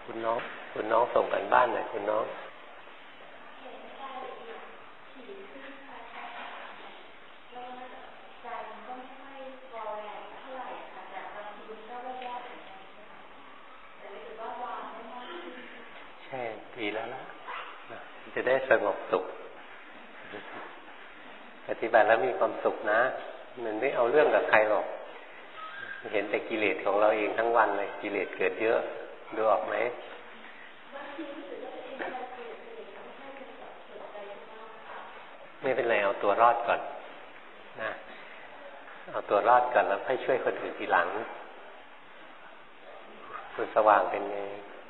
คุณน้องส่งกันบ้านหน่อยคุณน้องใช่ดีแล้วล่ะจะได้สงบสุขปฏิบัติแล้วมีความสุขนะมันไม่เอาเรื่องกับใครหรอกเห็นแต่กิเลสของเราเองทั้งวันเลยกิเลสเกิดเยอะดูออกไหมไม่เป็นไรเอาตัวรอดก่อนนะเอาตัวรอดก่อนแล้วค่อยช่วยคนอื่นทีหลังคุณสว่างเป็นไง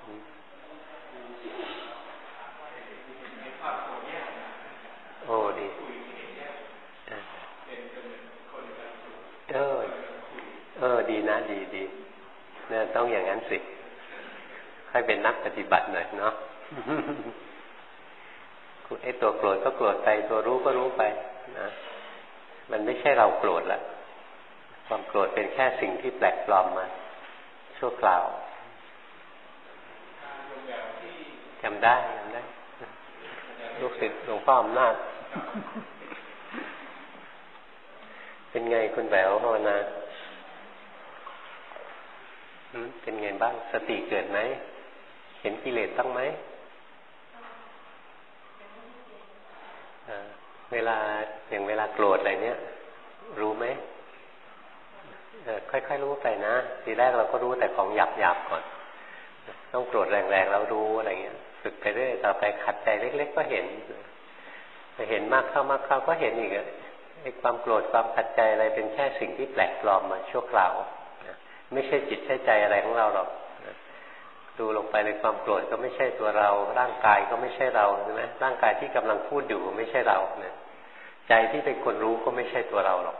โอ้ดีดีนะดีเนี่ยต้องอย่างนั้นสิค่อยเป็นนักปฏิบัติหน่อยเนาะไอ้ตัวโกรธก็โกรธไปตัวรู้ก็รู้ไปนะมันไม่ใช่เราโกรธละความโกรธเป็นแค่สิ่งที่แปลกปลอมมาชั่วคราวจำได้ลูกศิษย์หลวงพ่ออำนาจเป็นไงคุณแหววภาวนาเป็นไงบ้างสติเกิดไหมเห็นกิเลสต้องไหมเวลาโกรธอะไรเนี้ยรู้ไหมค่อยๆรู้ไปนะทีแรกเราก็รู้แต่ของหยาบๆก่อนต้องโกรธแรงๆแล้วรู้อะไรเงี้ยฝึกไปเรื่อยต่อไปขัดใจเล็กๆก็เห็นมากเข้าก็เห็นอีกไอ้ความโกรธความขัดใจอะไรเป็นแค่สิ่งที่แปลกปลอมมาชั่วคราวไม่ใช่จิตใช่ใจอะไรของเราหรอกดูลงไปในความโกรธก็ไม่ใช่ตัวเราร่างกายก็ไม่ใช่เราใช่ไหมร่างกายที่กำลังพูดอยู่ไม่ใช่เราใจที่เป็นคนรู้ก็ไม่ใช่ตัวเราหรอก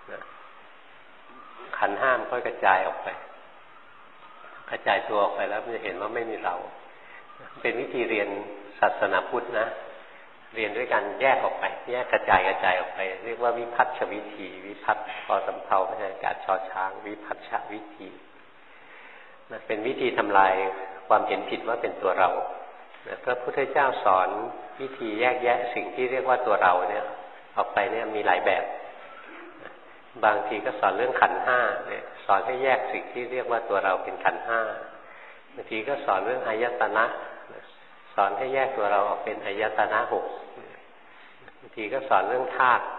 ขันธ์ห้ามค่อยกระจายออกไปกระจายตัวออกไปแล้วจะเห็นว่าไม่มีเราเป็นวิธีเรียนศาสนาพุทธนะเรียนด้วยการแยกออกไปแยกกระจายออกไปเรียกว่าวิพัฒชวิธีวิพัฒพอสำเภาพยัญชนะชอช้างวิพัฒชวิธีเป็นวิธีทำลายความเห็นผิดว่าเป็นตัวเราพระพุทธเจ้าสอนวิธีแยกแยะสิ่งที่เรียกว่าตัวเราเนี่ยออกไปเนี่ยมีหลายแบบบางทีก็สอนเรื่องขันธ์ห้าเนี่ยสอนให้แยกสิ่งที่เรียกว่าตัวเราเป็นขันธ์ห้าบางทีก็สอนเรื่องอายตนะสอนให้แยกตัวเราออกเป็นอายตนะหกบางทีก็สอนเรื่องธาตุ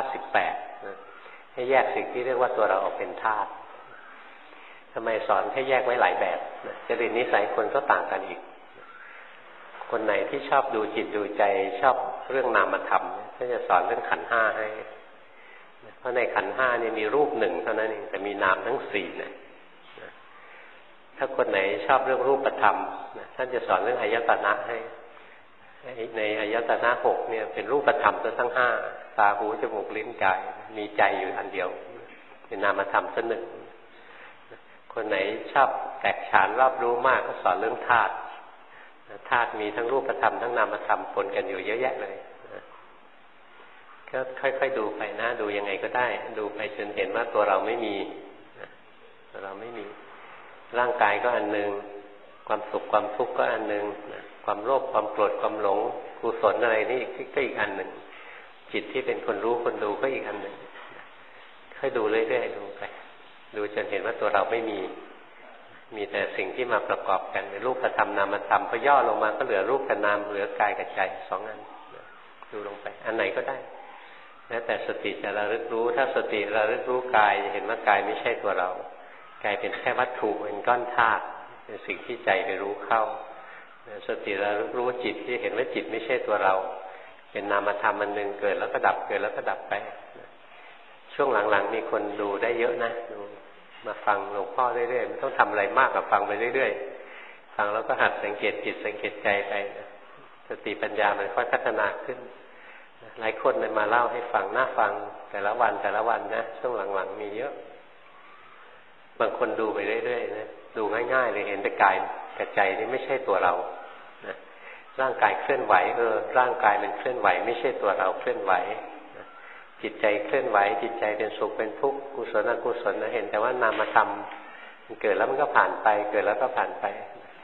18ให้แยกสิ่งที่เรียกว่าตัวเราออกเป็นธาตุทำไมสอนให้แยกไว้หลายแบบจริตนิสัยคนก็ต่างกันอีกคนไหนที่ชอบดูจิตดูใจชอบเรื่องนามธรรมก็จะสอนเรื่องขันธ์ห้าให้เพราะในขันธ์ห้านี่มีรูปหนึ่งเท่านั้นเองแต่มีนามทั้งสี่นะถ้าคนไหนชอบเรื่องรูปธรรมท่านจะสอนเรื่องอายตนะให้ในอายตนะหกเนี่ยเป็นรูปธรรมทั้งห้าตาหูจมูกลิ้นกายมีใจอยู่อันเดียวเป็นนามธรรมสักหนึ่งคนไหนชอบแตกฉานรอบรู้มากก็สอนเรื่องธาตุมีทั้งรูปธรรมทั้งนามธรรมปนกันอยู่เยอะแยะเลยก็ค่อยๆดูไปนะดูยังไงก็ได้ดูไปจนเห็นว่าตัวเราไม่มีตัวเราไม่มีร่างกายก็อันหนึ่งความสุขความทุกข์ก็อันหนึ่งความโลภความโกรธความหลงกุศลอะไรนี่ก็อีกอันหนึ่งจิตที่เป็นคนรู้คนดูก็อีกอันหนึ่งค่อยดูเรื่อยๆดูไปดูจนเห็นว่าตัวเราไม่มีแต่สิ่งที่มาประกอบกันเป็นรูปธรรมนามธรรมพอย่อลงมาก็เหลือรูปกับนามเหลือกายกับใจสองอันดูลงไปอันไหนก็ได้แล้วแต่สติจะระลึกรู้ถ้าสติระลึกรู้กายจะเห็นว่ากายไม่ใช่ตัวเรากายเป็นแค่วัตถุเป็นก้อนธาตุเป็นสิ่งที่ใจไปรู้เข้าสติระลึกรู้จิตที่เห็นว่าจิตไม่ใช่ตัวเราเป็นนามธรรมอันหนึ่งเกิดแล้วก็ดับเกิดแล้วก็ดับไปช่วงหลังๆมีคนดูได้เยอะนะดูมาฟังหลวงพ่อเรื่อยๆไม่ต้องทำอะไรมากกับฟังไปเรื่อยๆฟังแล้วก็หัดสังเกตจิตสังเกตใจไปสติปัญญามันค่อยพัฒนาขึ้นหลายคนเลยมาเล่าให้ฟังน่าฟังแต่ละวันนะช่วงหลังๆมีเยอะบางคนดูไปเรื่อยๆนะดูง่ายๆเลยเห็นแต่กายกับใจนี่ไม่ใช่ตัวเรานะร่างกายเคลื่อนไหวร่างกายมันเคลื่อนไหวไม่ใช่ตัวเราเคลื่อนไหวจิตใจเคลื่อนไหวจิตใจเป็นสุขเป็นทุกข์กุศลอกุศลนะเห็นแต่ว่านามธรรมมันเกิดแล้วมันก็ผ่านไปเกิดแล้วก็ผ่านไป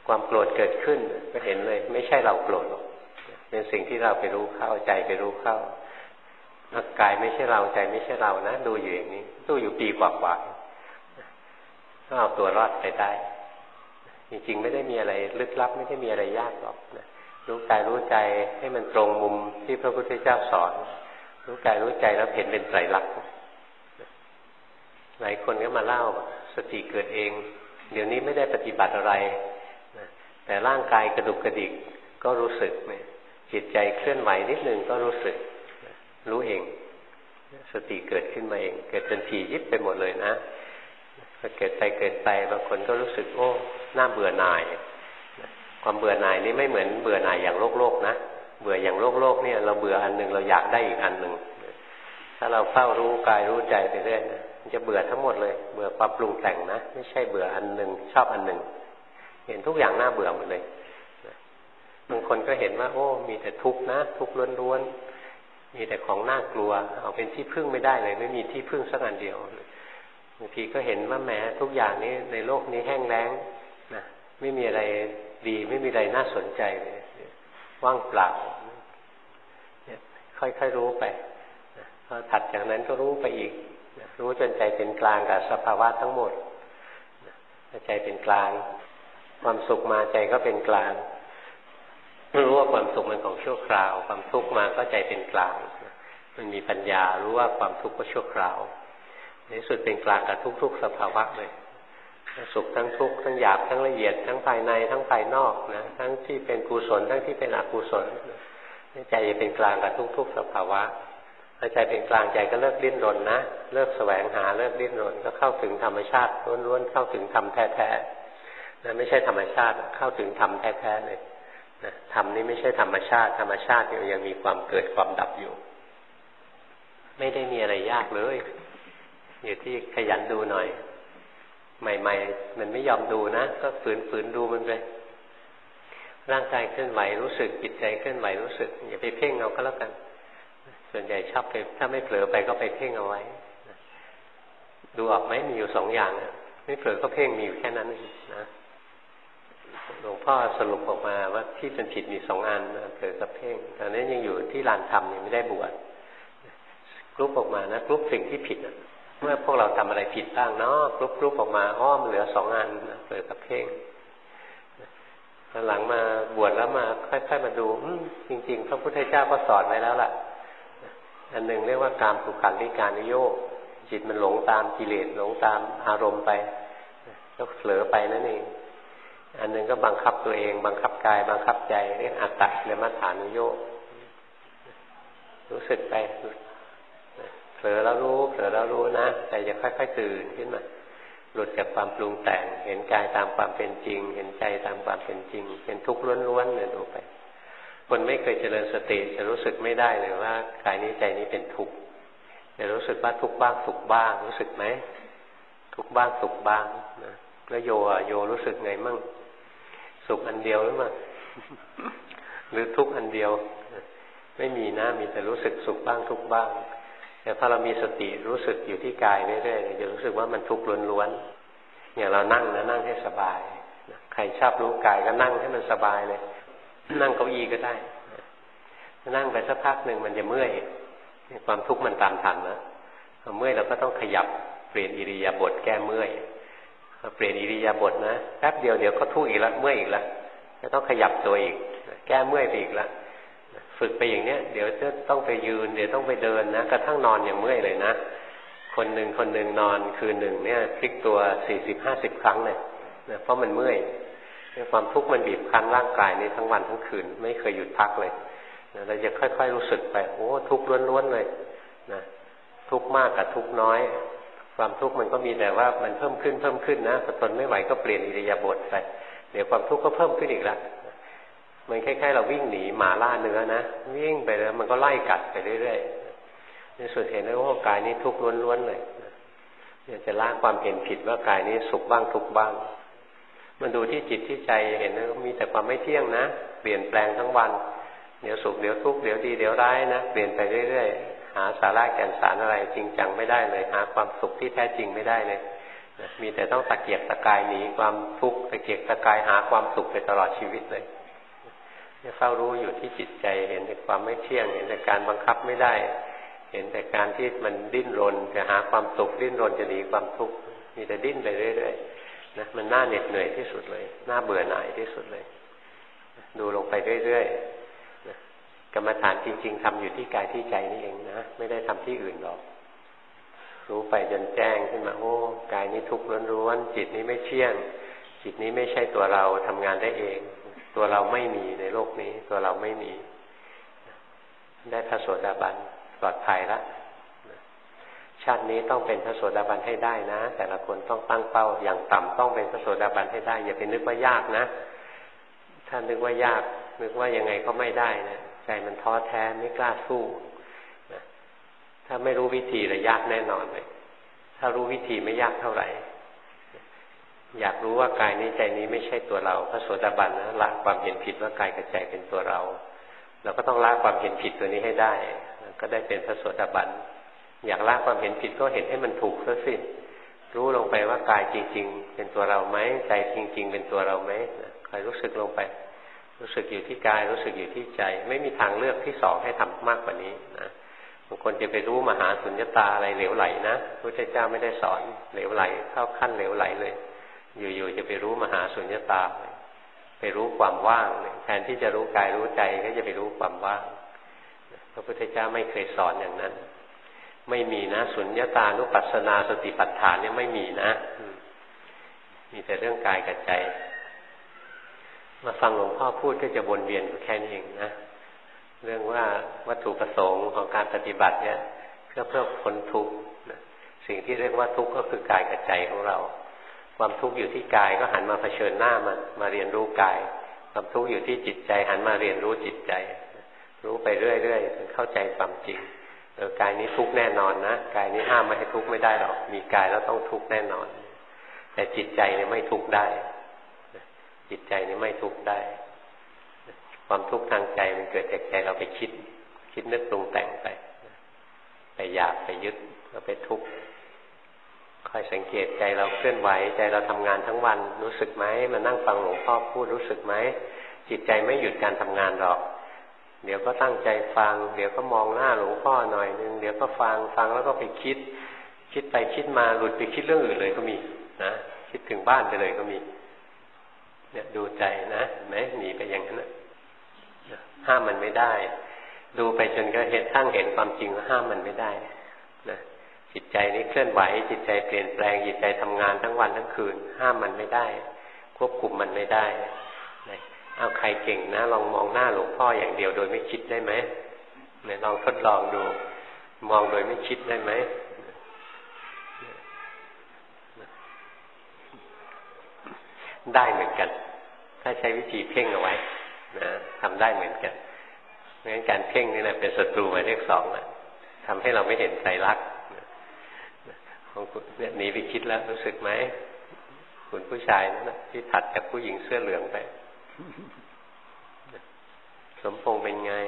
ความโกรธเกิดขึ้นก็เห็นเลยไม่ใช่เราโกรธหรอกเป็นสิ่งที่เราไปรู้เข้าใจไปรู้เข้ากายไม่ใช่เราใจไม่ใช่เรานะดูอยู่อย่างนี้ดูอยู่ปีกว่าๆก็เอาตัวรอดไปได้จริงๆไม่ได้มีอะไรลึกลับไม่ได้มีอะไรยากหรอกนะรู้กายรู้ใจให้มันตรงมุมที่พระพุทธเจ้าสอนรู้กายรู้ใจแล้วเห็นเป็นไตรลักษณ์หลายคนก็มาเล่าสติเกิดเองเดี๋ยวนี้ไม่ได้ปฏิบัติอะไรแต่ร่างกายกระดุกกระดิกก็รู้สึกจิตใจเคลื่อนไหวนิดนึงก็รู้สึกรู้เองสติเกิดขึ้นมาเองเกิดเป็นถี่ยิบไปหมดเลยนะพอเกิดไปบางคนก็รู้สึกโอ้น่าเบื่อหน่ายความเบื่อหน่ายนี่ไม่เหมือนเบื่อหน่ายอย่างโลกนะเบื่ออย่างโลกเนี่ยเราเบื่ออันนึงเราอยากได้อีกอันนึงถ้าเราเฝ้ารู้กายรู้ใจไปเรื่อยมันจะเบื่อทั้งหมดเลยเบื่อความปรุงแต่งนะไม่ใช่เบื่ออันนึงชอบอันนึงเห็นทุกอย่างน่าเบื่อหมดเลยบางคนก็เห็นว่าโอ้มีแต่ทุกข์นะทุกข์ล้วนๆมีแต่ของน่ากลัวเอาเป็นที่พึ่งไม่ได้เลยไม่มีที่พึ่งสักอันเดียวบางทีก็เห็นว่าแม้ทุกอย่างนี้ในโลกนี้แห้งแล้งนะไม่มีอะไรดีไม่มีอะไรน่าสนใจเลยว่างเปล่าค่อยๆรู้ไปพอถัดจากนั้นก็รู้ไปอีกรู้จนใจเป็นกลางกับสภาวะทั้งหมดใจเป็นกลางความสุขมาใจก็เป็นกลางรู้ว่าความสุขมันของชั่วคราวความทุกข์มาก็ใจเป็นกลางมันมีปัญญารู้ว่าความทุกข์ก็ชั่วคราวในสุดเป็นกลางกับทุกๆสภาวะเลยสุขทั้งทุกข์ทั้งหยาบทั้งละเอียดทั้งภายในทั้งภายนอกนะทั้งที่เป็นกุศลทั้งที่เป็นอกุศลใจจะเป็นกลางกับทุกๆสภาวะพอใจเป็นกลางใจก็เลิกดิ้นรนนะเลิกแสวงหาเลิกดิ้นรนก็เข้าถึงธรรมชาติล้วนๆเข้าถึงธรรมแท้ๆนะไม่ใช่ธรรมชาติเข้าถึงธรรมแท้ๆเลยนะธรรมนี้ไม่ใช่ธรรมชาติธรรมชาติยังมีความเกิดความดับอยู่ไม่ได้มีอะไรยากเลยอยู่ที่ขยันดูหน่อยใหม่ๆมันไม่ยอมดูนะก็ฝืนดูมันไปร่างกายเคลื่อนไหวรู้สึกจิตใจเคลื่อนไหวรู้สึกอย่าไปเพ่งเอาก็แล้วกันส่วนใหญ่ชอบไปถ้าไม่เผลอไปก็ไปเพ่งเอาไว้ดูออกไหมมีอยู่สองอย่างไม่เผลอก็เพ่งมีอยู่แค่นั้นนะหลวงพ่อสรุปออกมาว่าที่เป็นผิดมีสองอันเผลอกับเพ่งตอนนี้ยังอยู่ที่ลานธรรมยังไม่ได้บวชกรุ๊ปออกมานะกรุ๊ปสิ่งที่ผิดเมื่อพวกเราทำอะไรผิดบ้างเนาะกรุ๊ปออกมาอ้อมเหลือสองอันเผลอกับเพ่งหลังมาบวชแล้วมาค่อยๆมาดูจริงๆพระพุทธเจ้าก็สอนไว้แล้วล่ะอันหนึ่งเรียกว่ากามสุขันธิการนิโยคจิตมันหลงตามกิเลสหลงตามอารมณ์ไปก็เผลอไปนั่นเองอันหนึ่งก็บังคับตัวเองบังคับกายบังคับใจเรียกอัตตะและมัฏฐานุโยครู้สึกไปเผลอแล้วรู้เผลอแล้วรู้นะใจจะค่อยๆตื่นขึ้นมาหลุดจากความปรุงแต่งเห็นกายตามความเป็นจริงเห็นใจตามความเป็นจริงเป็นทุกข์ล้วนๆเนี่ยดูไปคนไม่เคยเจริญสติจะรู้สึกไม่ได้เลยว่ากายนี้ใจนี้เป็นทุกข์จะรู้สึกว่าทุกข์บ้างสุขบ้างรู้สึกไหมทุกข์บ้างสุขบ้างนะแล้วโยรู้สึกไงมั่งสุขอันเดียวหรือเปล่าหรือทุกข์อันเดียวไม่มีนะมีแต่รู้สึกสุขบ้างทุกข์บ้างแต่พอเรามีสติรู้สึกอยู่ที่กายเรื่อยๆจะรู้สึกว่ามันทุกข์ล้วนๆอย่างเรานั่งนะนั่งให้สบายใครชอบรู้กายก็นั่งให้มันสบายเลยนั่งเก้าอี้ก็ได้นั่งไปสักพักหนึ่งมันจะเมื่อยความทุกข์มันตามทันนะพอเมื่อยเราก็ต้องขยับเปลี่ยนอิริยาบถแก้เมื่อยพอเปลี่ยนอิริยาบถนะแป๊บเดียวเดี๋ยวก็ทุกข์อีกแล้วเมื่อยอีกแล้วก็ต้องขยับตัวอีกแก้เมื่อยไปอีกแล้วฝึกไปอย่างเนี้ยเดี๋ยวจะต้องไปยืนเดี๋ยวต้องไปเดินนะกระทั่งนอนอย่างเมื่อยเลยนะคนหนึ่งนอนคืนหนึ่งเนี่ยพลิกตัว40-50 ครั้งเลยนะเพราะมันเมื่อยความทุกข์มันบีบคั้นร่างกายนี้ทั้งวันทั้งคืนไม่เคยหยุดพักเลยนะเราจะค่อยๆรู้สึกไปโอ้ทุกข์ล้วนๆเลยนะทุกข์มากกับทุกข์น้อยความทุกข์มันก็มีแต่ว่ามันเพิ่มขึ้นนะพอทนไม่ไหวก็เปลี่ยนอิริยาบถไปเดี๋ยวความทุกข์ก็เพิ่มขึ้นอีกแล้วมันคล้ายๆเราวิ่งหนีหมาล่าเนื้อนะวิ่งไปแล้วมันก็ไล่กัดไปเรื่อยๆในสุดเห็นได้ว่ากายนี้ทุกข์ล้วนๆเลยเนี่ยจะละความเห็นผิดว่ากายนี้สุขบ้างทุกข์บ้างมันดูที่จิตที่ใจเห็นนะมีแต่ความไม่เที่ยงนะเปลี่ยนแปลงทั้งวันเดี๋ยวสุขเดี๋ยวทุกข์เดี๋ยวดีเดี๋ยวร้ายนะเปลี่ยนไปเรื่อยๆหาสาระแก่นสารอะไรจริงจังไม่ได้เลยหาความสุขที่แท้จริงไม่ได้เลยมีแต่ต้องตะเกียกตะกายหนีความทุกข์ตะเกียกตะกายหาความสุขไปตลอดชีวิตเลยเฝ้ารู้อยู่ที่จิตใจเห็นแต่ความไม่เที่ยงเห็นแต่การบังคับไม่ได้เห็นแต่การที่มันดิ้นรนจะหาความสุขดิ้นรนจะหนีความทุกข์มีแต่ดิ้นไปเรื่อยๆนะมันน่าเหน็ดเหนื่อยที่สุดเลยน่าเบื่อหน่ายที่สุดเลยดูลงไปเรื่อยๆนะกรรมฐานจริงๆทำอยู่ที่กายที่ใจนี่เองนะไม่ได้ทำที่อื่นหรอกรู้ไปจนแจ้งขึ้นมาโอ้กายนี้ทุกข์ล้วนๆจิตนี้ไม่เที่ยงจิตนี้ไม่ใช่ตัวเราทำงานได้เองตัวเราไม่มีในโลกนี้ตัวเราไม่มีได้พระโสดาบันปลอดภัยละชาตินี้ต้องเป็นพระโสดาบันให้ได้นะแต่ละคนต้องตั้งเป้าอย่างต่ำต้องเป็นพระโสดาบันให้ได้อย่าไปนึกว่ายากนะถ้านึกว่ายากนึกว่ายังไงก็ไม่ได้นะใจมันท้อแท้ไม่กล้าสู้นะถ้าไม่รู้วิธีเลยยากแน่นอนเลยถ้ารู้วิธีไม่ยากเท่าไหร่อยากรู้ว่ากายนี้ใจนี้ไม่ใช่ตัวเราพระโสดาบันนะละความเห็นผิดว่ากายกับใจเป็นตัวเราเราก็ต้องละความเห็นผิดตัวนี้ให้ได้ก็ได้เป็นพระโสดาบันอยากละความเห็นผิดก็เห็นให้มันถูกซะสิรู้ลงไปว่ากายจริงๆเป็นตัวเราไหมใจจริงๆเป็นตัวเราไหมคอยรู้สึกลงไปรู้สึกอยู่ที่กายรู้สึกอยู่ที่ใจไม่มีทางเลือกที่สองให้ทำมากกว่านี้นะบางคนจะไปรู้มหาสุญญตาอะไรเหลวไหลนะพระพุทธเจ้าไม่ได้สอนเหลวไหลเข้าขั้นเหลวไหลเลยอยู่ๆจะไปรู้มหาสุญญตาไปรู้ความว่างแทนที่จะรู้กายรู้ใจก็จะไปรู้ความว่างพระพุทธเจ้าไม่เคยสอนอย่างนั้นไม่มีนะสุญญตานุปัสสนาสติปัฏฐานเนี่ยไม่มีนะมีแต่เรื่องกายกับใจมาฟังหลวงพ่อพูดก็จะวนเวียนอยู่แค่นี้เองนะเรื่องว่าวัตถุประสงค์ของการปฏิบัติเนี่ยเพื่อพ้นทุกข์สิ่งที่เรียกว่าทุกข์ก็คือกายกับใจของเราความทุกข์อยู่ที่กายก็หันมาเผชิญหน้ามันมาเรียนรู้กายความทุกข์อยู่ที่จิตใจหันมาเรียนรู้จิตใจรู้ไปเรื่อยๆจนเข้าใจความจริงกายนี้ทุกข์แน่นอนนะกายนี้ห้ามไม่ให้ทุกข์ไม่ได้หรอกมีกายแล้วต้องทุกข์แน่นอนแต่จิตใจเนี่ยไม่ทุกข์ได้จิตใจนี่ไม่ทุกข์ได้ความทุกข์ทางใจมันเกิดจากใจเราไปคิดนึกปรุงแต่งไปอยากไปยึดแล้วไปทุกข์คอยสังเกตใจเราเคลื่อนไหวใจเราทำงานทั้งวันรู้สึกไหมมานั่งฟังหลวงพ่อพูดรู้สึกไหมจิตใจไม่หยุดการทำงานหรอกเดี๋ยวก็ตั้งใจฟังเดี๋ยวก็มองหน้าหลวงพ่อหน่อยนึงเดี๋ยวก็ฟังแล้วก็ไปคิดไปคิดมาหลุดไปคิดเรื่องอื่นเลยก็มีนะคิดถึงบ้านไปเลยก็มีเนี่ยดูใจนะเห็นไหมหนีไปอย่างนั้นนะห้ามมันไม่ได้ดูไปจนก็เห็นความจริงว่าห้ามมันไม่ได้นะจิตใจนี้เคลื่อนไหวจิตใจเปลี่ยนแปลงจิตใจทำงานทั้งวันทั้งคืนห้ามมันไม่ได้ควบคุมมันไม่ได้เอาใครเก่งนะลองมองหน้าหลวงพ่ออย่างเดียวโดยไม่คิดได้ไหมเนี่ยลองทดลองดูมองโดยไม่คิดได้ไหมได้เหมือนกันถ้าใช้วิธีเพ่งเอาไว้นะทำได้เหมือนกันเพราะฉะนั้นการเพ่งนี่แหละเป็นศัตรูหมายเลขสองนะทำให้เราไม่เห็นไตรลักษณ์ของคุณเนี่ยหนีไปคิดแล้วรู้สึกไหมคุณผู้ชายนั่นนะที่ถัดจากผู้หญิงเสื้อเหลืองไปสมพงษ์เป็นไง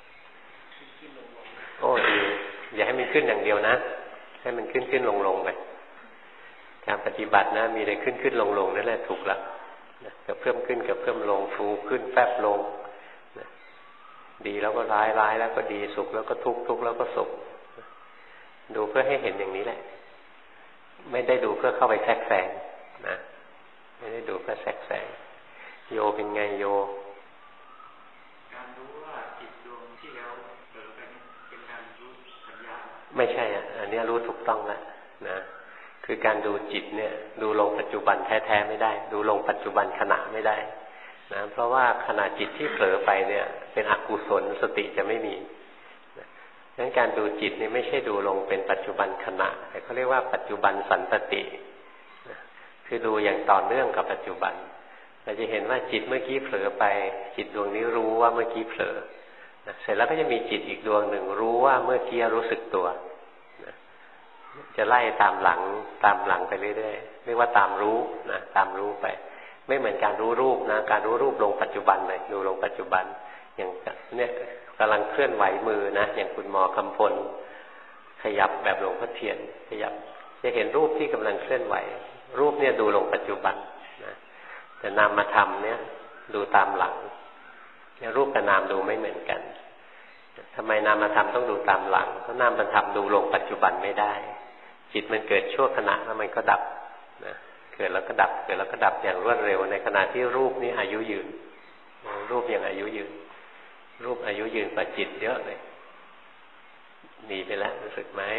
โอ้ดีอย่าให้มันขึ้นอย่างเดียวนะให้มันขึ้นลงไปการปฏิบัตินะมีอะไรขึ้นลงนั่นแหละถูกละกระเพิ่มขึ้นกระเพิ่มลงฟูขึ้นแฟบลงดีแล้วก็ร้ายแล้วก็ดีสุขแล้วก็ทุกข์แล้วก็สุขดูเพื่อให้เห็นอย่างนี้แหละไม่ได้ดูเพื่อเข้าไปแทรกแซงนะไม่ได้ดูเพื่อแทรกแซงโยเป็นไงโยการรู้ว่าจิตดวงที่เราเผลอไปเป็นการรู้สัญญาไม่ใช่อันนี้รู้ถูกต้องแล้วนะคือการดูจิตเนี่ยดูลงปัจจุบันแท้ๆไม่ได้ดูลงปัจจุบันขณะไม่ได้นะเพราะว่าขณะจิตที่เผลอไปเนี่ยเป็นอกุศลสติจะไม่มีดังนั้นการดูจิตนี่ไม่ใช่ดูลงเป็นปัจจุบันขณะแต่เขาเรียกว่าปัจจุบันสันตติคือดูอย่างต่อเนื่องกับปัจจุบันเราจะเห็นว่าจิตเมื่อกี้เผลอไปจิตดวงนี้รู้ว่าเมื่อกี้เผลอเสร็จแล้วก็จะมีจิตอีกดวงหนึ่งรู้ว่าเมื่อกี้รู้สึกตัวจะไล่ตามหลังไปเรื่อยๆเรียกว่าตามรู้นะตามรู้ไปไม่เหมือนการรู้รูปนะการรู้รูปลงปัจจุบันเลยดูลงปัจจุบันอย่างเนี่ยกำลังเคลื่อนไหวมือนะอย่างคุณหมอคำพลขยับแบบหลวงพ่อเทียนขยับจะเห็นรูปที่กำลังเคลื่อนไหวรูปเนี่ยดูลงปัจจุบันนะแต่นามธรรมเนี่ยดูตามหลังเนี่ยรูปกับนามดูไม่เหมือนกันทำไมนามธรรมต้องดูตามหลังเพราะนามธรรมดูลงปัจจุบันไม่ได้จิตมันเกิดชั่วขณะแล้วมันก็ดับนะเกิดแล้วก็ดับเกิดแล้วก็ดับอย่างรวดเร็วในขณะที่รูปนี่อายุยืนรูปยังอายุยืนรูปอายุยืนกว่าจิตเยอะเลยหนีไปแล้วรู้สึกไหม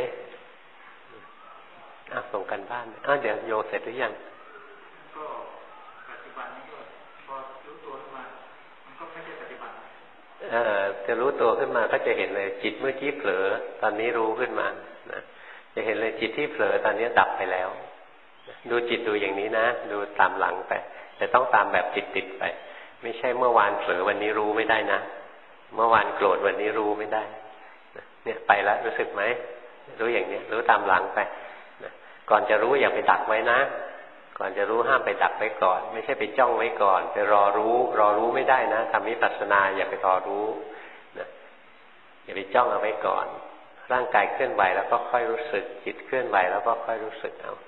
ส่งกันบ้านเดี๋ยวโยเสร็จหรือยังก็ปัจจุบันนี้ก็พอรู้ตัวขึ้นมามันก็ไม่ใช่ปัจจุบันจะรู้ตัวขึ้นมาก็จะเห็นเลยจิตเมื่อกี้เผลอตอนนี้รู้ขึ้นมานะจะเห็นเลยจิตที่เผลอตอนนี้ดับไปแล้วดูจิตดูอย่างนี้นะดูตามหลังไปแต่ต้องตามแบบติดไปไม่ใช่เมื่อวานเผลอวันนี้รู้ไม่ได้นะเมื่อวานโกรธวันนี้รู้ไม่ได้เนี่ยไปแล้วรู้สึกไหมรู้อย่างนี้รู้ตามหลังไปก่อนจะรู้อย่าไปดักไว้นะก่อนจะรู้ห้ามไปดักไว้ก่อนไม่ใช่ไปจ้องไว้ก่อนไปรอรู้ไม่ได้นะทำวิปัสสนาอย่าไปรอรู้นะอย่าไปจ้องเอาไว้ก่อนร่างกายเคลื่อนไหวแล้วก็ค่อยรู้สึกจิตเคลื่อนไหวแล้วก็ค่อยรู้สึกเอา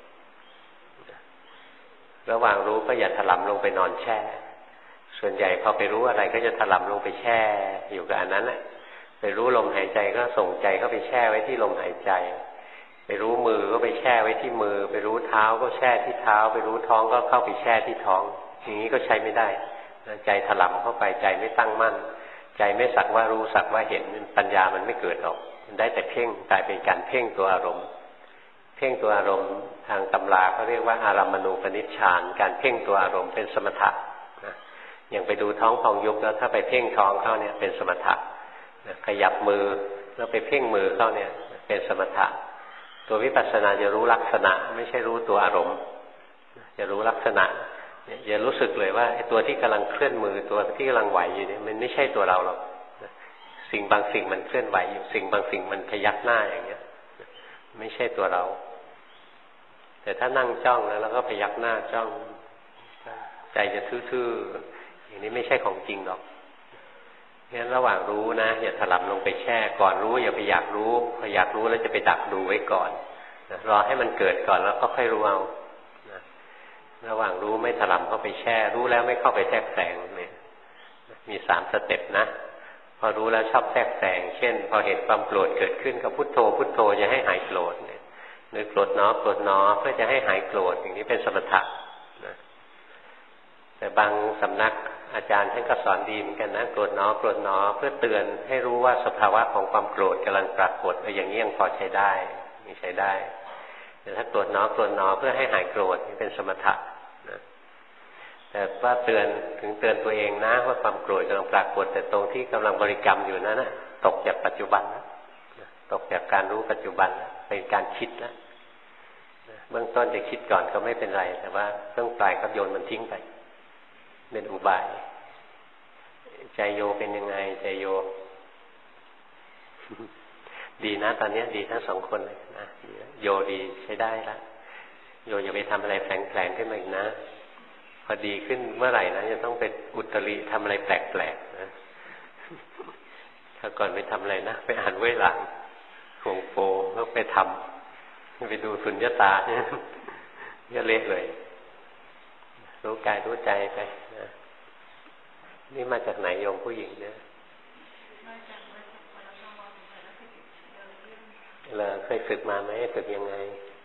ระหว่างรู้ก็อย่าถลำลงไปนอนแช่ส่วนใหญ่พอไปรู้อะไรก็จะถลำลงไปแช่อยู่กับอันนั้นแหละไปรู้ลมหายใจก็ส่งใจเข้าไปแช่ไว้ที่ลมหายใจไปรู้มือก็ไปแช่ไว้ที่มือไปรู้เท้าก็แช่ที่เท้าไปรู้ท้องก็เข้าไปแช่ที่ท้องอย่างนี้ก็ใช้ไม่ได้ใจถลำเข้าไปใจไม่ตั้งมั่นใจไม่สักว่ารู้สักว่าเห็นปัญญามันไม่เกิดหรอกมันได้แต่เพ่งกลายเป็นการเพ่งตัวอารมณ์เพ่งตัวอารมณ์ทางตำราเขาเรียกว่าอารัมมณูปนิชฌานการเพ่งตัวอารมณ์เป็นสมถะนะอย่างไปดูท้องพองยุบแล้วถ้าไปเพ่งท้องเข้าเนี่ยเป็นสมถะขยับมือแล้วไปเพ่งมือเข้าเนี่ยเป็นสมถะตัววิปัสสนาจะรู้ลักษณะไม่ใช่รู้ตัวอารมณ์จะรู้ลักษณะอย่ารู้สึกเลยว่าไอ้ตัวที่กำลังเคลื่อนมือตัวที่กำลังไหวอยู่เนี่ยมันไม่ใช่ตัวเราหรอกสิ่งบางสิ่งมันเคลื่อนไหวอยู่สิ่งบางสิ่งมันพยักหน้าอย่างเงี้ยไม่ใช่ตัวเราแต่ถ้านั่งจ้องแล้วก็พยักหน้าจ้องใจจะทื่อๆอย่างนี้ไม่ใช่ของจริงหรอกงั้นระหว่างรู้นะอย่าถลำลงไปแช่ก่อนรู้อย่าไปอยากรู้พออยากรู้แล้วจะไปดักดูไว้ก่อนรอให้มันเกิดก่อนแล้วก็ค่อยรู้เอาระหว่างรู้ไม่ถลำเข้าไปแช่รู้แล้วไม่เข้าไปแทรกแซงเนี่ยมี3 สเต็ปนะพอรู้แล้วชอบแทรกแซงเช่นพอเห็นความโกรธเกิดขึ้นก็พุทโธพุทโธจะให้หายโกรธเนี่ยนึกโกรธเนาะโกรธเนาะเพื่อจะให้หายโกรธอย่างนี้เป็นสมถะนะแต่บางสำนักอาจารย์ท่านก็สอนดีเหมือนกันนะโกรธเนาะโกรธเนาะเพื่อเตือนให้รู้ว่าสภาวะของความโกรธกำลังปรากฏอย่างนี้ยังพอใช้ได้มีใช้ได้แต่ถ้าโกรธเนาะโกรธเนาะเพื่อให้หายโกรธนี่เป็นสมถะนะแต่ว่าเตือนถึงเตือนตัวเองนะว่าความโกรธกำลังปรากฏแต่ตรงที่กำลังบริกรรมอยู่นั้นนะตกจากปัจจุบันนะตกจากการรู้ปัจจุบันนะเป็นการคิดแล้วเบื้องต้นจะคิดก่อนก็ไม่เป็นไรแต่ว่าต้องปลายก็โยนมันทิ้งไปเป็นอุบายใจโยเป็นยังไงใจโย ดีนะตอนนี้ดีทั้ง2 คนเลยนะโยดีใช้ได้ละโยอย่าไปทำอะไรแฝงๆขึ้นมาอีกนะพอดีขึ้นเมื่อไหร่นะจะต้องเป็นอุตริทำอะไรแปลกๆนะถ้าก่อนไปทำอะไรนะไปอ่านเว้ยหลังห่วงโปแล้วไปทำไปดูสุญญตาเนี่ยจะเละเลยรู้กายรู้ใจไปนะนี่มาจากไหนโยมผู้หญิงเนี่ยเราเคยฝึกมาไหมฝึกยังไง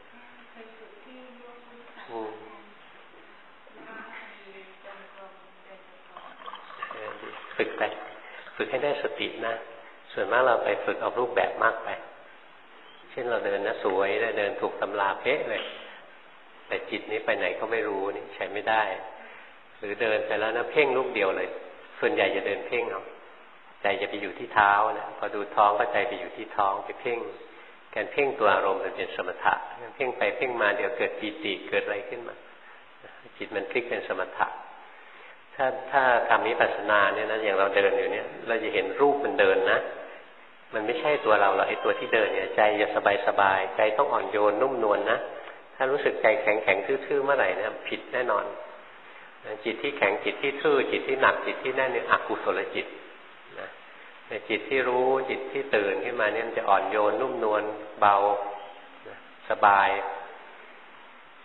ฝึกไปฝึกให้ได้สตินะส่วนมากเราไปฝึกเอารูปแบบมากไปเช่นเราเดินนะสวยเดินถูกตำราเป๊ะเลยแต่จิตนี้ไปไหนก็ไม่รู้นี่ใช้ไม่ได้หรือเดินไปแล้วนะเพ่งลูกเดียวเลยส่วนใหญ่จะเดินเพ่งเอาใจจะไปอยู่ที่เท้านะพอดูท้องก็ใจไปอยู่ที่ท้องไปเพ่งการเพ่งตัวอารมณ์มันเป็นสมถะเพ่งไปเพ่งมาเดี๋ยวเกิดปีติเกิดอะไรขึ้นมาจิตมันพลิกเป็นสมถะถ้าทำวิปัสสนาเนี่ยนะอย่างเราเดินอยู่เนี่ยเราจะเห็นรูปมันเดินนะมันไม่ใช่ตัวเราหรอกไอ้ตัวที่เดินเนี่ยใจจะสบายใจต้องอ่อนโยนนุ่มนวลนะถ้ารู้สึกใจแข็งทื่อๆเมื่อไหร่เนี่ยผิดแน่นอนจิตที่แข็งจิตที่ทื่อจิตที่หนักจิตที่แน่นเนี่ยอกุศลจิตนะแต่จิตที่รู้จิตที่ตื่นขึ้นมาเนี่ยมันจะอ่อนโยนนุ่มนวลเบาสบาย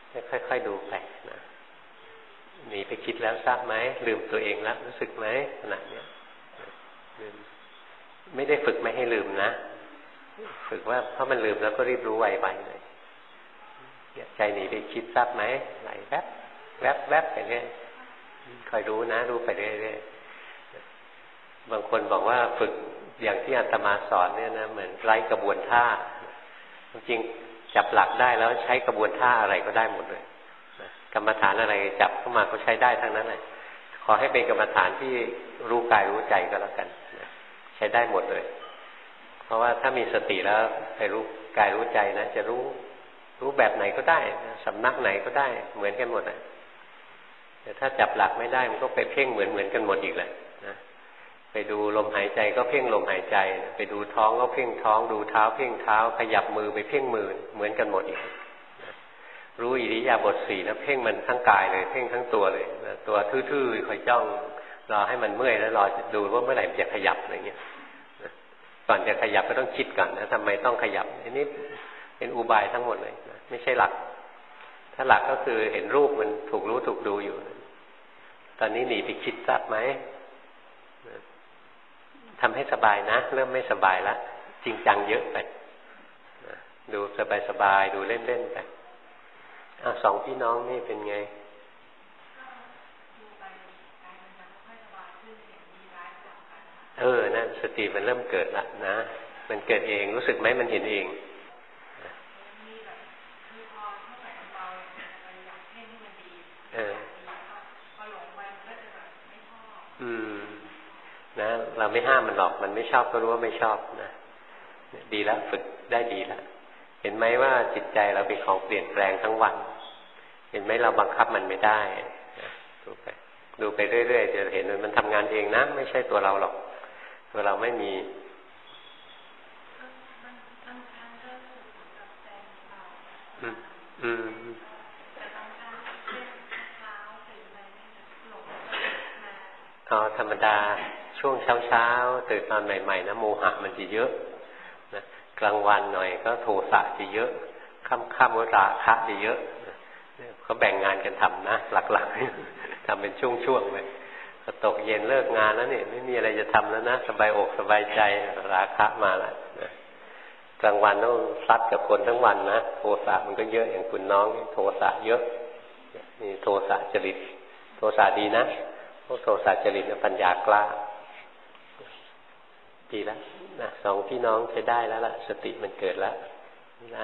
ค่อยๆดูไปนะหนีไปคิดแล้วทราบไหมลืมตัวเองแล้วรู้สึกไหมขณะเนี้ยลืมไม่ได้ฝึกไม่ให้ลืมนะฝึกว่าเพราะมันลืมแล้วก็รีบรู้ไวๆเลยใจหนีไปคิดทราบไหมไหลแวบแวบแวบไปเรื่อยคอยรู้นะรู้ไปเรื่อยๆบางคนบอกว่าฝึกอย่างที่อาตมาสอนเนี่ยนะเหมือนไร้กระบวนท่าจริงๆจับหลักได้แล้วใช้กระบวนท่าอะไรก็ได้หมดเลยกรรมฐานอะไรจับเข้ามาก็ใช้ได้ทั้งนั้นเลยขอให้เป็นกรรมฐานที่รู้กายรู้ใจก็แล้วกันใช้ได้หมดเลยเพราะว่าถ้ามีสติแล้วไปรู้กายรู้ใจนะจะรู้แบบไหนก็ได้สำนักไหนก็ได้เหมือนกันหมดนะแต่ถ้าจับหลักไม่ได้มันก็ไปเพ่งเหมือนกันหมดอีกแหละนะไปดูลมหายใจก็เพ่งลมหายใจไปดูท้องก็เพ่งท้องดูเท้าเพ่งเท้าขยับมือไปเพ่งมือเหมือนกันหมดอีกรู้อิริยาบถสี่นะเพ่งมันทั้งกายเลยเพ่งทั้งตัวเลยนะตัวทื่อๆคอยจ้องรอให้มันเมื่อยแล้วรอจะดูว่าเมื่อไหร่จะขยับอะไรเงี้ยก่อนจะขยับก็ต้องคิดก่อนนะทำไมต้องขยับอันนี้เป็นอุบายทั้งหมดเลยนะไม่ใช่หลักถ้าหลักก็คือเห็นรูปมันถูกรู้ถูกดูอยู่ตอนนี้หนีไปคิดทราบไหมทำให้สบายนะเริ่มไม่สบายละจริงจังเยอะไปดูสบายๆดูเล่นๆไปสองพี่น้องนี่เป็นไงนั่นสติมันเริ่มเกิดละนะมันเกิดเองรู้สึกไหมมันเห็นเองนะเราไม่ห้ามมันหรอกมันไม่ชอบก็รู้ว่าไม่ชอบนะดีแล้วฝึกได้ดีแล้วเห็นไหมว่าจิตใจเราเป็นของเปลี่ยนแปลงทั้งวันเห็นไหมเราบังคับมันไม่ได้ดูไปเรื่อยๆจะเห็นมันทำงานเองนะไม่ใช่ตัวเราหรอกตัวเราไม่มีธรรมดาช่วงเช้าตื่นตอนใหม่ๆนะโมหะมันจะเยอะนะกลางวันหน่อยก็โทสะจะเยอะค่ำๆก็ราคะจะเยอะเขาแบ่งงานกันทำนะหลักๆทำเป็นช่วงๆเลยพอตกเย็นเลิกงานแล้วเนี่ยไม่มีอะไรจะทำแล้วนะสบายอกสบายใจราคะมาแล้วนะกลางวันต้องซัดกับคนทั้งวันนะโทสะมันก็เยอะอย่างคุณน้องโทสะเยอะนี่โทสะจริตโทสะดีนะพวกโทสะจริตเนี่ยปัญญากล้าดีแล้วนะสองพี่น้องจะได้แล้วล่ะสติมันเกิดแล้วนะ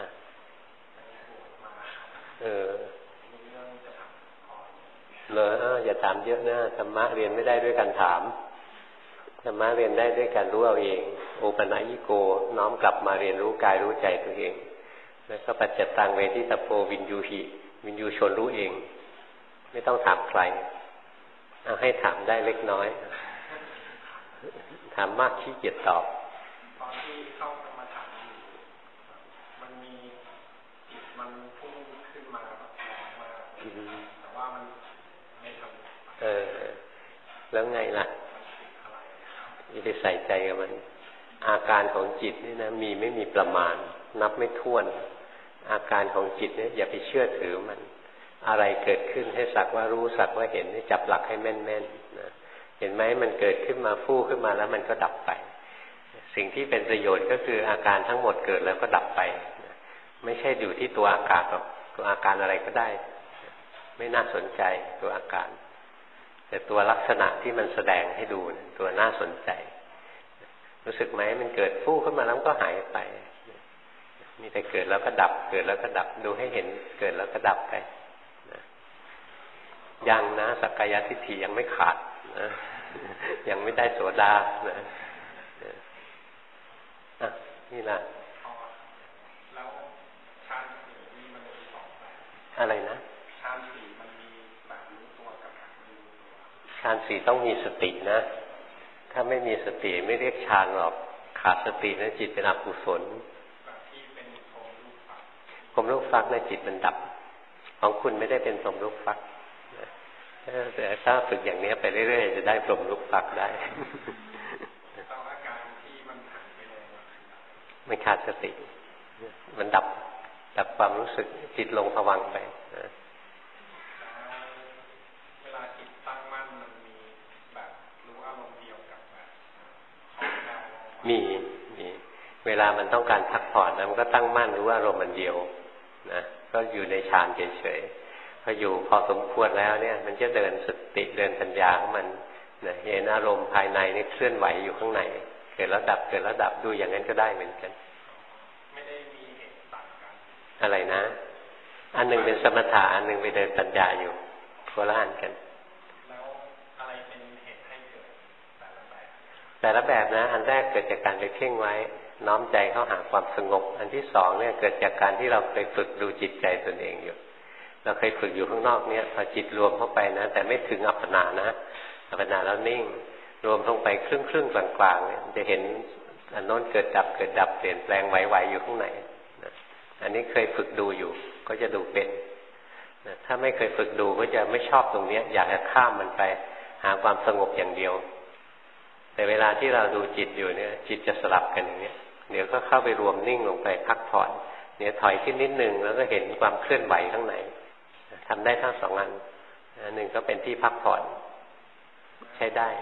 เหรออย่าถามเยอะนะธรรมะเรียนไม่ได้ด้วยการถามธรรมะเรียนได้ด้วยการรู้เอาเองโอปัญญิโกน้อมกลับมาเรียนรู้กายรู้ใจตัวเองแล้วก็ปัจจตังเวทิตโพวินยูหิวินยูชนรู้เองไม่ต้องถามใครเอาให้ถามได้เล็กน้อยถามมากขี้เกียจตอบตอนที่เข้ากรรมฐานมันมีจิตมันพุ่งขึ้นมาแบบแรงมากแต่ว่ามันไม่ทำแล้วไงล่ะอย่าไปใส่ใจกับมันอาการของจิตนี่นะมีไม่มีประมาณนับไม่ถ้วนอาการของจิตเนี่ยอย่าไปเชื่อถือมันอะไรเกิดขึ้นให้สักว่ารู้สักว่าเห็นให้จับหลักให้แม่นๆนะเห็นไหมมันเกิดขึ้นมาฟู่ขึ้นมาแล้วมันก็ดับไปสิ่งที่เป็นประโยชน์ก็คืออาการทั้งหมดเกิดแล้วก็ดับไปไม่ใช่อยู่ที่ตัวอาการหรอกตัวอาการอะไรก็ได้ไม่น่าสนใจตัวอาการแต่ตัวลักษณะที่มันแสดงให้ดูตัวน่าสนใจรู้สึกไหมมันเกิดฟู่ขึ้นมาแล้วก็หายไปมีแต่เกิดแล้วก็ดับเกิดแล้วก็ดับดูให้เห็นเกิดแล้วก็ดับไปยังนะสักกายทิฏฐิยังไม่ขาดนะยังไม่ได้โสดานะนี่ล่ะแล้วฌานสี่นี่มันมีสองแบบอะไรนะฌานสี่มันมีแบบรู้ตัวกับแบบไม่รู้ตัวฌานสี่ต้องมีสตินะถ้าไม่มีสติไม่เรียกฌานหรอกขาดสตินะจิตเป็นอกุศลแบบที่เป็นพรหมลูกฟักพรหมลูกฟักนะจิตมันดับของคุณไม่ได้เป็นพรหมลูกฟักแต่ถ้าฝึกอย่างนี้ไปเรื่อยๆจะได้พรหมลูกฟักได้ต้องอาการที่มันหายไปเลยมันขาดสติมันดับความรู้สึกจิตลงภวังค์ไปตั้งมั่นมันมีแบบรู้อารมณ์เดียวกับแบบมีเวลามันต้องการพักผ่อนนะมันก็ตั้งมั่นรู้อารมณ์มันเดียวนะก็อยู่ในฌานเฉยๆพออยู่พอสมควรแล้วเนี่ยมันจะเดินสติเดินปัญญาของมันนะเห็นอารมณ์ภายในนี่เคลื่อนไหวอยู่ข้างในเกิดแล้วดับเกิดแล้วดับดูอย่างนั้นก็ได้เหมือนกันไม่ได้มีเหตุต่างกันอะไรนะอันหนึ่งเป็นสมถะอันหนึ่งไปเดินปัญญาอยู่คนละอันกันแล้วอะไรเป็นเหตุให้เกิดแต่ละแบบนะอันแรกเกิดจากการไปเพ่งไว้น้อมใจเข้าหาความสงบอันที่สองเนี่ยเกิดจากการที่เราเคยฝึกดูจิตใจตนเองอยู่เราเคยฝึกอยู่ข้างนอกเนี่ยพอจิตรวมเข้าไปนะแต่ไม่ถึงอัปปนานะอัปปนาแล้วนิ่งรวมลงไปครึ่งกลางๆเนี่ยจะเห็นอันโน้นเกิดดับเปลี่ยนแปลงไหวๆอยู่ข้างในอันนี้เคยฝึกดูอยู่ก็จะดูเป็นถ้าไม่เคยฝึกดูก็จะไม่ชอบตรงนี้อยากจะข้ามมันไปหาความสงบอย่างเดียวแต่เวลาที่เราดูจิตอยู่เนี่ยจิตจะสลับกันอย่างนี้เดี๋ยวก็เข้าไปรวมนิ่งลงไปพักผ่อนเนี่ยถอยขึ้นนิดนึงแล้วก็เห็นความเคลื่อนไหวข้างในทำได้ทั้งสองอันอันหนึ่งก็เป็นที่พักผ่อนใช้ได้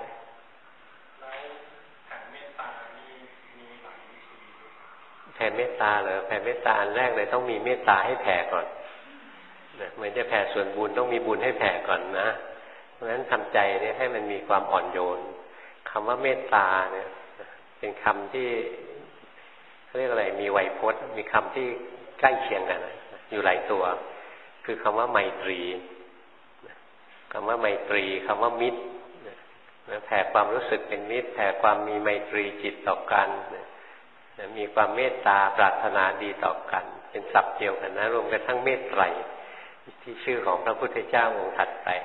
แผ่เมตตาเหรอแผ่เมตตาอันแรกเลยต้องมีเมตตาให้แผ่ก่อนเหมือนจะแผ่ส่วนบุญต้องมีบุญให้แผ่ก่อนนะเพราะฉะนั้นทำใจเนี่ยให้มันมีความอ่อนโยนคำว่าเมตตาเนี่ยเป็นคำที่เขาเรียกอะไรมีไวยพจน์มีคำที่ใกล้เคียงกันอยู่หลายตัวคือคำว่าไมตรีคำว่าไมตรีคำว่ามิตรแผ่ความรู้สึกเป็นมิตรแผ่ความมีไมตรีจิตต่อกันมีความเมตตาปรารถนาดีต่อกันเป็นศัพท์เดียวกันนะรวมกันทั้งเมตไตรที่ชื่อของพระพุทธเจ้าองค์ถัดไป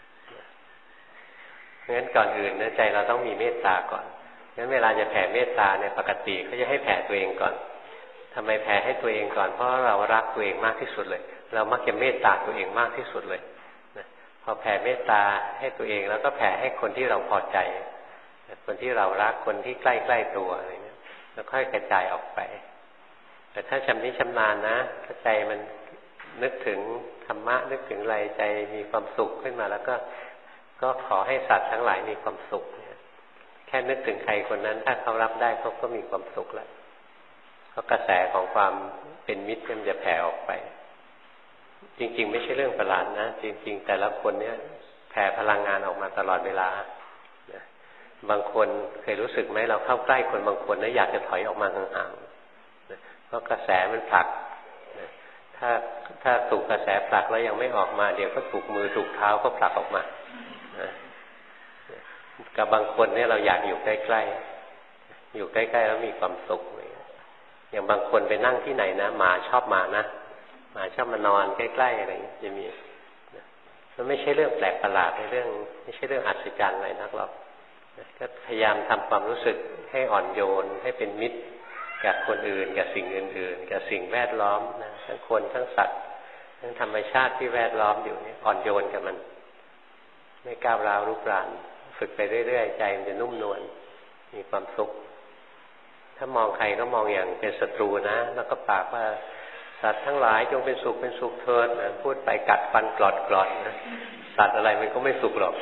เพราะฉะนั้นก่อนอื่นใจเราต้องมีเมตตาก่อนงั้นเวลาจะแผ่เมตตาเนี่ยปกติเขาจะให้แผ่ตัวเองก่อนทำไมแผ่ให้ตัวเองก่อนเพราะเรารักตัวเองมากที่สุดเลยเรามักจะเมตตาตัวเองมากที่สุดเลยพอแผ่เมตตาให้ตัวเองแล้วก็แผ่ให้คนที่เราพอใจคนที่เรารักคนที่ใกล้ๆตัวอะไรเงี้ยแล้วค่อยกระจายออกไปแต่ถ้าชำนิชำนาญนะถ้าใจมันนึกถึงธรรมะนึกถึงอะไรใจมีความสุขขึ้นมาแล้วก็ขอให้สัตว์ทั้งหลายมีความสุขแค่นึกถึงใครคนนั้นถ้าเขารับได้เขาก็มีความสุขแล้วเพราะกระแสของความเป็นมิตรมันจะแผ่ออกไปจริงๆไม่ใช่เรื่องประหลาดนะจริงๆแต่ละคนเนี่ยแผ่พลังงานออกมาตลอดเวลาบางคนเคยรู้สึกไหมเราเข้าใกล้คนบางคนแล้วอยากจะถอยออกมาห่างๆเพราะกระแสมันผลักถ้าถูกกระแสผลักแล้วยังไม่ออกมาเดี๋ยวก็ถูกมือถูกเท้าก็ผลักออกมากับบางคนเนี่ยเราอยากอยู่ใกล้ๆอยู่ใกล้ๆแล้วมีความสุขอย่างบางคนไปนั่งที่ไหนนะหมาชอบมานะหมาชอบมานอนใกล้ๆอะไรจะมีมันไม่ใช่เรื่องแปลกประหลาดไม่ใช่เรื่องอัศจรรย์อะไรนักหรอกก็พยายามทำความรู้สึกให้อ่อนโยนให้เป็นมิตรกับคนอื่นกับสิ่งอื่นๆกับสิ่งแวดล้อมนะทั้งคนทั้งสัตว์ทั้งธรรมชาติที่แวดล้อมอยู่นี่อ่อนโยนกับมันไม่ก้าวร้าวรุกรานฝึกไปเรื่อยๆใจมันจะนุ่มนวลมีความสุขถ้ามองใครก็มองอย่างเป็นศัตรูนะแล้วก็ปากว่าสัตว์ทั้งหลายจงเป็นสุขเถิดนะพูดไปกัดฟันกรอดนะสัตว์อะไรมันก็ไม่สุขหรอก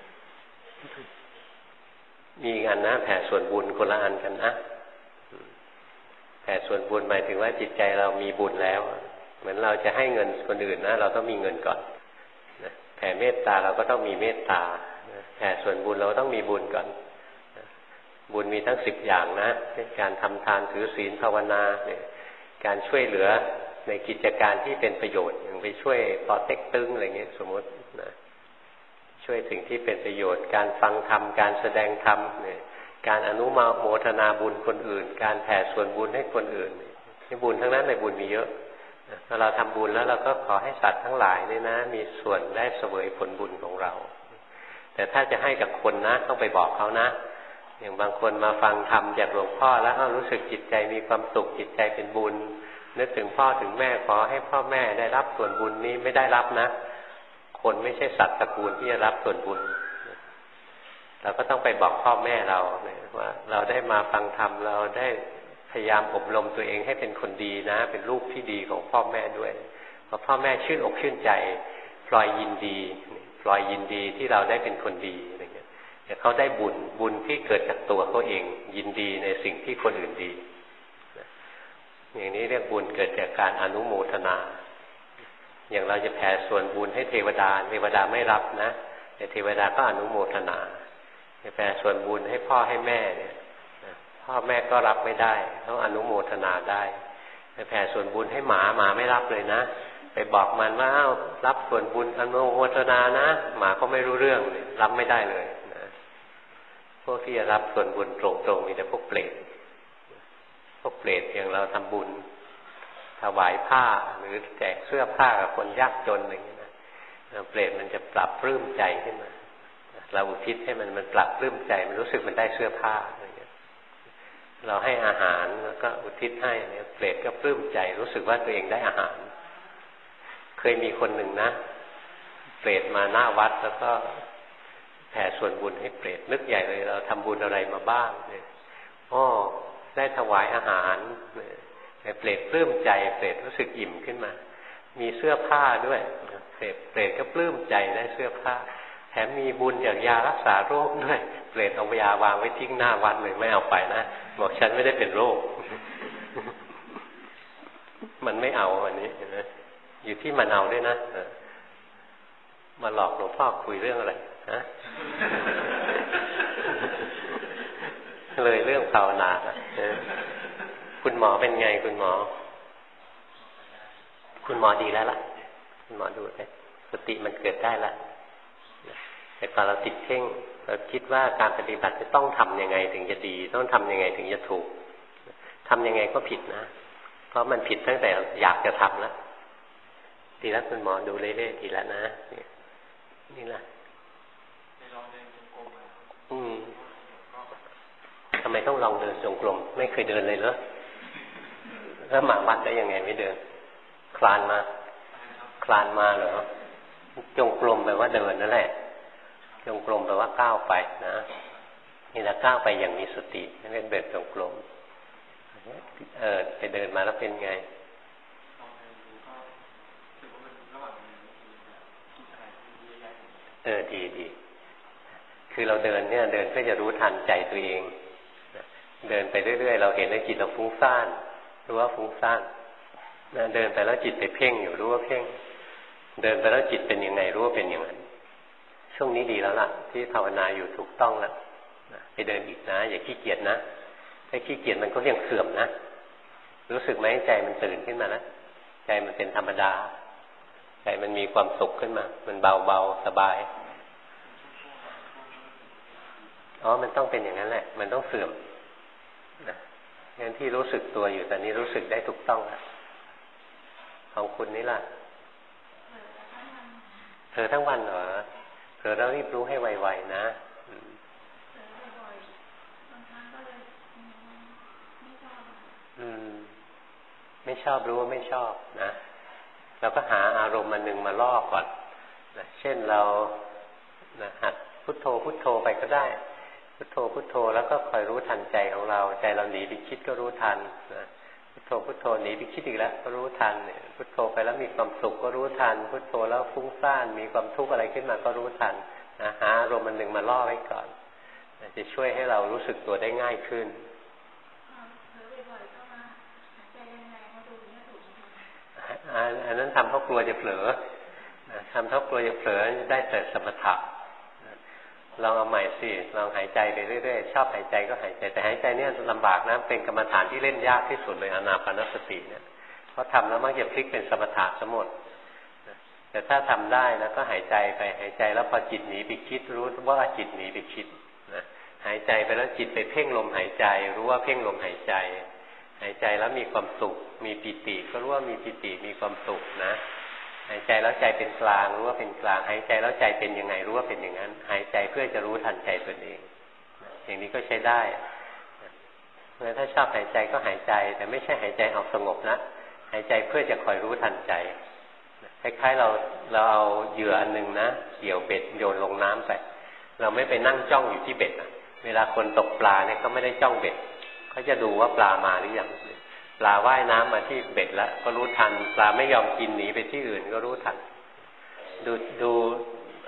มีงานนะแผ่ส่วนบุญคนละอันกันนะแผ่ส่วนบุญหมายถึงว่าจิตใจเรามีบุญแล้วเหมือนเราจะให้เงินคนอื่นนะเราต้องมีเงินก่อนแผ่เมตตาเราก็ต้องมีเมตตาแผ่ส่วนบุญเราต้องมีบุญก่อนบุญมีทั้ง10อย่างนะเช่นการทำทานถือศีลภาวนาเนี่ยการช่วยเหลือในกิจการที่เป็นประโยชน์อย่างไปช่วยปอเต็กตึงอะไรเงี้ยสมมตินะช่วยสิ่งที่เป็นประโยชน์การฟังธรรมการแสดงธรรมเนี่ยการอนุโมทนาบุญคนอื่นการแผ่ส่วนบุญให้คนอื่นนี่บุญทั้งนั้นเลยบุญมีเยอะพอเราทำบุญแล้วเราก็ขอให้สัตว์ทั้งหลายเนี่ยนะมีส่วนได้เสวยผลบุญของเราแต่ถ้าจะให้กับคนนะต้องไปบอกเขานะอย่างบางคนมาฟังธรรมจากหลวงพ่อแล้วรู้สึกจิตใจมีความสุขจิตใจเป็นบุญนึกถึงพ่อถึงแม่ขอให้พ่อแม่ได้รับส่วนบุญนี้ไม่ได้รับนะคนไม่ใช่สัตว์ตระกูลที่จะรับส่วนบุญเราก็ต้องไปบอกพ่อแม่เราว่าเราได้มาฟังธรรมเราได้พยายามอบรมตัวเองให้เป็นคนดีนะเป็นลูกที่ดีของพ่อแม่ด้วยพอพ่อแม่ชื่นอกชื่นใจพลอยยินดีพลอยยินดีที่เราได้เป็นคนดีอะไรเงี้ยแต่เขาได้บุญที่เกิดจากตัวเขาเองยินดีในสิ่งที่คนอื่นดีอย่างนี้เรียกบุญเกิดจากการอนุโมทนาอย่างเราจะแผ่ส่วนบุญให้เทวดาไม่รับนะแต่เทวดาก็อนุโมทนาจะแผ่ส่วนบุญให้พ่อให้แม่เนี่ยพ่อแม่ก็รับไม่ได้ต้องอนุโมทนาได้จะแผ่ส่วนบุญให้หมาไม่รับเลยนะไปบอกมันว่ารับส่วนบุญอนุโมทนานะหมาก็ไม่รู้เรื่องรับไม่ได้เลยนะพวกที่จะรับส่วนบุญตรงๆมีแต่พวกเปรตอย่างเราทำบุญถวายผ้าหรือแจกเสื้อผ้ากับคนยากจนอะไรอย่างนี้นะเปรตมันจะปรับปลื้มใจขึ้นมาเราอุทิศให้มันปรับปลื้มใจมันรู้สึกมันได้เสื้อผ้าอะไรอย่างนี้เราให้อาหารแล้วก็อุทิศให้เนี่ยเปรตก็ปลื้มใจรู้สึกว่าตัวเองได้อาหารเคยมีคนหนึ่งนะเปรตมาหน้าวัดแล้วก็แผ่ส่วนบุญให้เปรตนึกใหญ่เลยเราทำบุญอะไรมาบ้างเนี่ยได้ถวายอาหารเปรตปลื้มใจเปรตรู้สึกอิ่มขึ้นมามีเสื้อผ้าด้วยเปรตก็ปลื้มใจได้เสื้อผ้าแถมมีบุญจากยารักษาโรคด้วยเปรตเอายาวางไว้ทิ้งหน้าวัดเลยไม่เอาไปนะบอกฉันไม่ได้เป็นโรค มันไม่เอาอันนี้นะอยู่ที่มันเอาด้วยนะมาหลอกหลวงพ่อคุยเรื่องอะไรฮะ เลยเรื่องภาวนาคุณหมอเป็นไงคุณหมอดีแล้วล่ะคุณหมอดูเลยสติมันเกิดได้แล้วแต่ตอนเราติดเพ่งเราคิดว่าการปฏิบัติจะต้องทำยังไงถึงจะดีต้องทำยังไงถึงจะถูกทำยังไงก็ผิดนะเพราะมันผิดตั้งแต่อยากจะทำแล้วดีแล้วคุณหมอดูเรื่อยๆดีแล้วนะนี่แหละทำไมต้องลองเดินจงกรมไม่เคยเดินเลยเหรอแล้วมาวัดได้ยังไงไม่เดินคลานมาเหรอจงกรมแปลว่าเดินนั่นแหละจงกรมแปลว่าก้าวไปนะนี่แหละก้าวไปอย่างมีสตินั่นเรียกเดินจงกรมไปเดินมาแล้วเป็นไงดีคือเราเดินเนี่ยเดินเพื่อจะรู้ทันใจตัวเองเดินไปเรื่อยๆเราเห็นในจิตเราฟุ้งซ่านรู้ว่าฟุ้งซ่านเดินไปแล้วจิตไปเพ่งอยู่รู้ว่าเพ่งเดินไปแล้วจิตเป็นยังไงรู้ว่าเป็นอย่างนั้นช่วงนี้ดีแล้วล่ะที่ภาวนาอยู่ถูกต้องแล้วไปเดินอีกนะอย่าขี้เกียจนะถ้าขี้เกียจมันก็ยังเสื่อมนะรู้สึกไหมใจมันตื่นขึ้นมาแล้วใจมันเป็นธรรมดาใจมันมีความสุขขึ้นมามันเบาๆสบายมันต้องเป็นอย่างนั้นแหละมันต้องเสื่อมนะงั้นที่รู้สึกตัวอยู่ตอนนี้รู้สึกได้ถูกต้องแล้วของคุณนี่ล่ะเธอทั้งวันเหรอเธอเรารีบรู้ให้ไวๆนะไม่ชอบรู้ว่าไม่ชอบนะเราก็หาอารมณ์มันหนึ่งมาล่อก่อนนะเช่นเราหัดพุทโธไปก็ได้พุทโธแล้วก็คอยรู้ทันใจของเราใจเราหนีไปคิดก็รู้ทันนะพุทโธหนีไปคิดอีกแล้วก็รู้ทันพุทโธไปแล้วมีความสุขก็รู้ทันพุทโธแล้วฟุ้งซ่านมีความทุกข์อะไรขึ้นมาก็รู้ทันนะหาอารมณ์มันหนึ่งมาล่อไว้ก่อนจะช่วยให้เรารู้สึกตัวได้ง่ายขึ้นอันนั้นทำเพราะกลัวจะเผลอทำเพราะกลัวจะเผลอได้แต่สมถะลองเอาใหม่สิลองหายใจไปเรื่อยๆชอบหายใจก็หายใจแต่หายใจเนี่ยลำบากนะเป็นกรรมฐานที่เล่นยากที่สุดเลยอานาปานสติเนี่ยเพราะทำแล้วมักจะพลิกเป็นสมถะทั้งหมดแต่ถ้าทำได้นะก็หายใจไปหายใจแล้วพอจิตหนีไปคิดรู้ว่าจิตหนีไปคิดนะหายใจไปแล้วจิตไปเพ่งลมหายใจรู้ว่าเพ่งลมหายใจหายใจแล้วมีความสุขมีปิติก็รู้ว่ามีปิติมีความสุขนะหายใจแล้วใจเป็นกลางรู้ว่าเป็นกลางหายใจแล้วใจเป็นยังไงรู้ว่าเป็นอย่างนั้นหายใจเพื่อจะรู้ทันใจตนเองอย่างนี้ก็ใช้ได้เพราะฉะนั้นถ้าชอบหายใจก็หายใจแต่ไม่ใช่หายใจเอาสงบนะหายใจเพื่อจะคอยรู้ทันใจคล้ายๆเราเอาเหยื่ออันนึงนะเกี่ยวเบ็ดโยนลงน้ำไปเราไม่ไปนั่งจ้องอยู่ที่เบ็ดเวลาคนตกปลาเนี่ยเขาไม่ได้จ้องเบ็ดเขาจะดูว่าปลามาหรือยังปลาว่ายน้ำมาที่เบ็ดแล้วก็รู้ทันปลาไม่ยอมกินหนีไปที่อื่นก็รู้ทันดู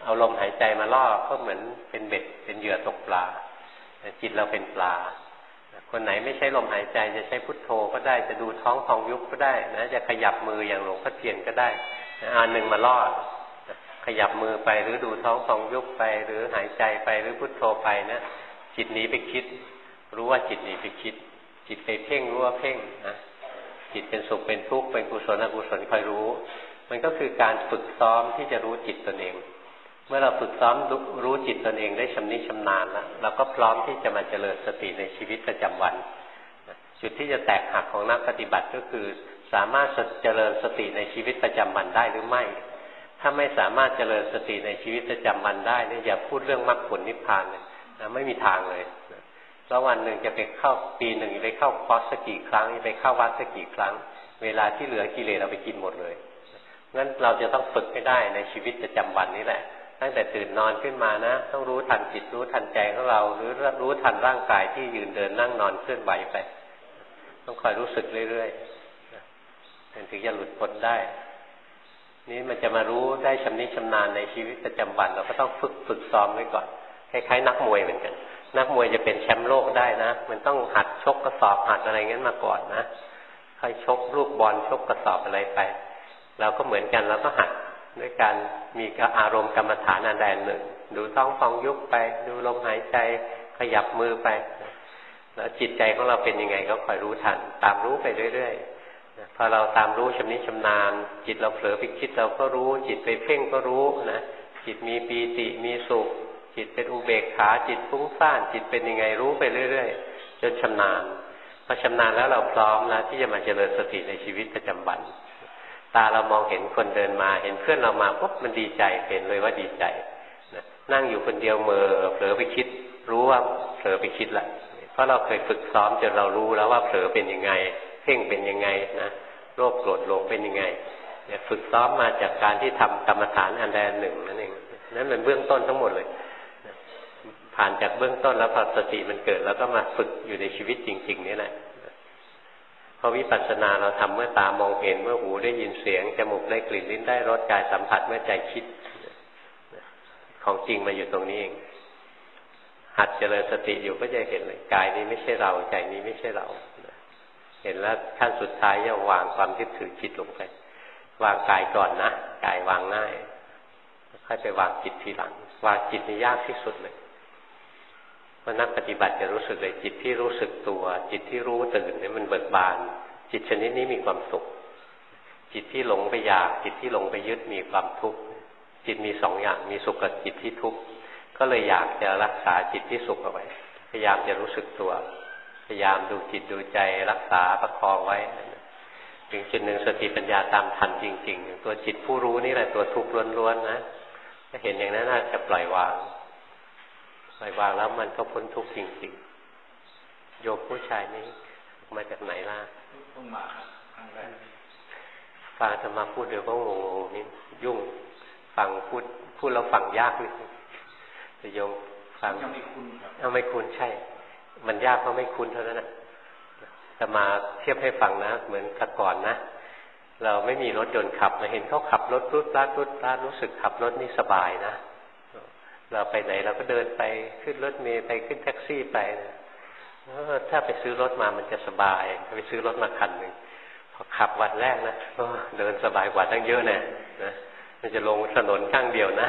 เอาลมหายใจมาล่อก็เหมือนเป็นเบ็ดเป็นเหยื่อตกปลาจิตเราเป็นปลาคนไหนไม่ใช้ลมหายใจจะใช้พุทโธก็ได้จะดูท้องพองยุบก็ได้นะจะขยับมืออย่างหลวงพ่อเทียนก็ได้อันหนึ่งมาล่อขยับมือไปหรือดูท้องพองยุบไปหรือหายใจไปหรือพุทโธไปนะจิตหนีไปคิดรู้ว่าจิตหนีไปคิดจิตไปเพ่งรู้ว่าเพ่งนะจิตเป็นสุขเป็นทุกข์เป็นกุศลอกุศลคอยรู้มันก็คือการฝึกซ้อมที่จะรู้จิตตนเองเมื่อเราฝึกซ้อมรู้จิตตนเองได้ชำนิชำนาญแล้วเราก็พร้อมที่จะมาเจริญสติในชีวิตประจำวันจุดที่จะแตกหักของนักปฏิบัติก็คือสามารถเจริญสติในชีวิตประจำวันได้หรือไม่ถ้าไม่สามารถเจริญสติในชีวิตประจำวันได้เนี่ยอย่าพูดเรื่องมรรคผลนิพพานเลยนะไม่มีทางเลยแล้ววันหนึ่งจะไปเข้าปีหนึ่งไปเข้าคอร์สสักกี่ครั้งไปเข้าวัดสักกี่ครั้งเวลาที่เหลือกิเลสเราไปกินหมดเลยงั้นเราจะต้องฝึกให้ได้ในชีวิตประจำวันนี้แหละตั้งแต่ตื่นนอนขึ้นมานะต้องรู้ทันจิตรู้ทันใจของเราหรือรู้ทันร่างกายที่ยืนเดินนั่งนอนเคลื่อนไหวไปต้องคอยรู้สึกเรื่อยๆถึงจะหลุดพ้นได้นี่มันจะมารู้ได้ชำนิชำนาญในชีวิตประจำวันเราก็ต้องฝึกซ้อมไว้ก่อนคล้ายๆนักมวยเหมือนกันนักมวยจะเป็นแชมป์โลกได้นะมันต้องหัดชกกระสอบหัดอะไรงั้นมาก่อนนะค่อยชกลูกบอลชกกระสอบอะไรไปเราก็เหมือนกันเราก็หัดด้วยการมีอารมณ์กรรมฐานอันใดหนึ่งดูท้องฟองยุบไปดูลมหายใจขยับมือไปแล้วจิตใจของเราเป็นยังไงก็คอยรู้ทันตามรู้ไปเรื่อยๆพอเราตามรู้ชำนิชำนาญจิตเราเผลอไปคิดเราก็รู้จิตไปเพ่งก็รู้นะจิตมีปีติมีสุขจิตเป็นอุเบกขาจิตฟุ้งซ่านจิตเป็นยังไงรู้ไปเรื่อยๆจนชำนาญพอชำนาญแล้วเราพร้อมแล้วที่จะมาเจริญสติในชีวิตประจำวันตาเรามองเห็นคนเดินมาเห็นเพื่อนเรามาปุ๊บมันดีใจเห็นเลยว่าดีใจนะนั่งอยู่คนเดียวเมื่อเผลอไปคิดรู้ว่าเผลอไปคิดละเพราะเราเคยฝึกซ้อมจนเรารู้แล้วว่าเผลอเป็นยังไงเพ่งเป็นยังไงนะโลภโกรธหลงเป็นยังไงเนี่ยฝึกซ้อมมาจากการที่ทำกรรมฐานอันใดอันหนึ่งนั่นเองนั่นเป็นเบื้องต้นทั้งหมดเลยผ่านจากเบื้องต้นแล้วพอสติมันเกิดแล้วก็มาฝึกอยู่ในชีวิตจริงๆนี่แหละพอวิปัสสนาเราทำเมื่อตามองเห็นเมื่อหูได้ยินเสียงจมูกได้กลิ่นลิ้นได้รสกายสัมผัสเมื่อใจคิดของจริงมาอยู่ตรงนี้เองหัดเจริญสติอยู่ก็จะเห็นเลยกายนี้ไม่ใช่เราใจนี้ไม่ใช่เราเห็นแล้วขั้นสุดท้ายจะวางความยึดถือจิตลงไปวางกายก่อนนะกายวางง่ายค่อยไปวางจิตทีหลังวางจิตนี่ยากที่สุดเลยเพราะนักปฏิบัติจะรู้สึกเลยจิตที่รู้สึกตัวจิตที่รู้ตื่นเนี่ยมันเบิกบานจิตชนิดนี้มีความสุขจิตที่หลงไปอยากจิตที่หลงไปยึดมีความทุกข์จิตมีสองอย่างมีสุขกับจิตที่ทุกข์ก็เลยอยากจะรักษาจิตที่สุขเอาไว้พยายามจะรู้สึกตัวพยายามดูจิตดูใจรักษาประคองไว้ถึงจุดหนึ่งสติปัญญาตามทันจริงๆตัวจิตผู้รู้นี่แหละตัวทุกข์ล้วนๆนะถ้าเห็นอย่างนั้นน่าจะปล่อยวางแล้วมันก็พ้นทุกข์จริงๆโยมผู้ชายนี้มาจากไหนล่ะเพิ่งมาครับครั้งแรกฟังธรรมะพูดเดี๋ยวก็งงๆนี่ยุ่งฟังพูดแล้วฟังยากนิดแต่โยมฟังยังไม่คุ้นครับไม่คุ้นใช่มันยากเพราะไม่คุ้นเท่านั้นนะแต่มาเทียบให้ฟังนะเหมือนแต่ก่อนนะเราไม่มีรถยนต์ขับมาเห็นเขาขับรถรุดราดรู้สึกขับรถนี่สบายนะเราไปไหนเราก็เดินไปขึ้นรถเมล์ไปขึ้นแท็กซี่ไปถ้าไปซื้อรถมามันจะสบายไปซื้อรถมาคันหนึ่งพอขับวันแรกนะเดินสบายกว่าตั้งเยอะนะมันจะลงถนนข้างเดียวนะ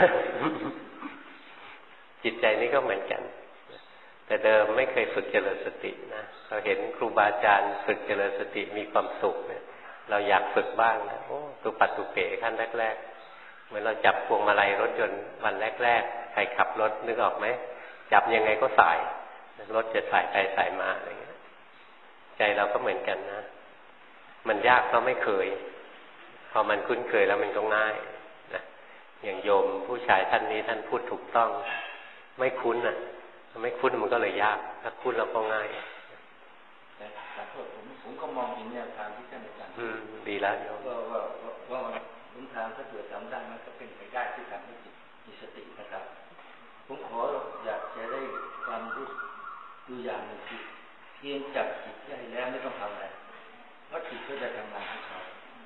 จิตใจนี่ก็เหมือนกันแต่เดิมไม่เคยฝึกเจริญสตินะเราเห็นครูบาอาจารย์ฝึกเจริญสติมีความสุขเนี่ยเราอยากฝึกบ้างนะตุปัตตุเป๋ขั้นแรกๆเหมือนเราจับพวงมาลัยรถยนต์วันแรกๆใครขับรถนึกออกไหมจับยังไงก็สายรถจะสายไปสายมาอะไรเงี้ยใจเราก็เหมือนกันนะมันยากเพราะไม่เคยพอมันคุ้นเคยแล้วมันก็ง่ายนะอย่างโยมผู้ชายท่านนี้ท่านพูดถูกต้องไม่คุ้นอ่ะไม่คุ้นมันก็เลยยากถ้าคุ้นแล้วก็ง่ายแต่ผมก็มองเห็นแนวทางที่ท่านอาจารย์ดีแล้วโยมว่าหนทางถ้าเกิดทำได้มันก็เป็นไปได้ที่ทำให้จิตมีสตินะครับผมขออยากจะได้ความรู้ดูอย่างหนึ่งคือเพียงจับจิตได้แล้วไม่ต้องทำอะไรเพราะจิตก็จะทำงานของเขา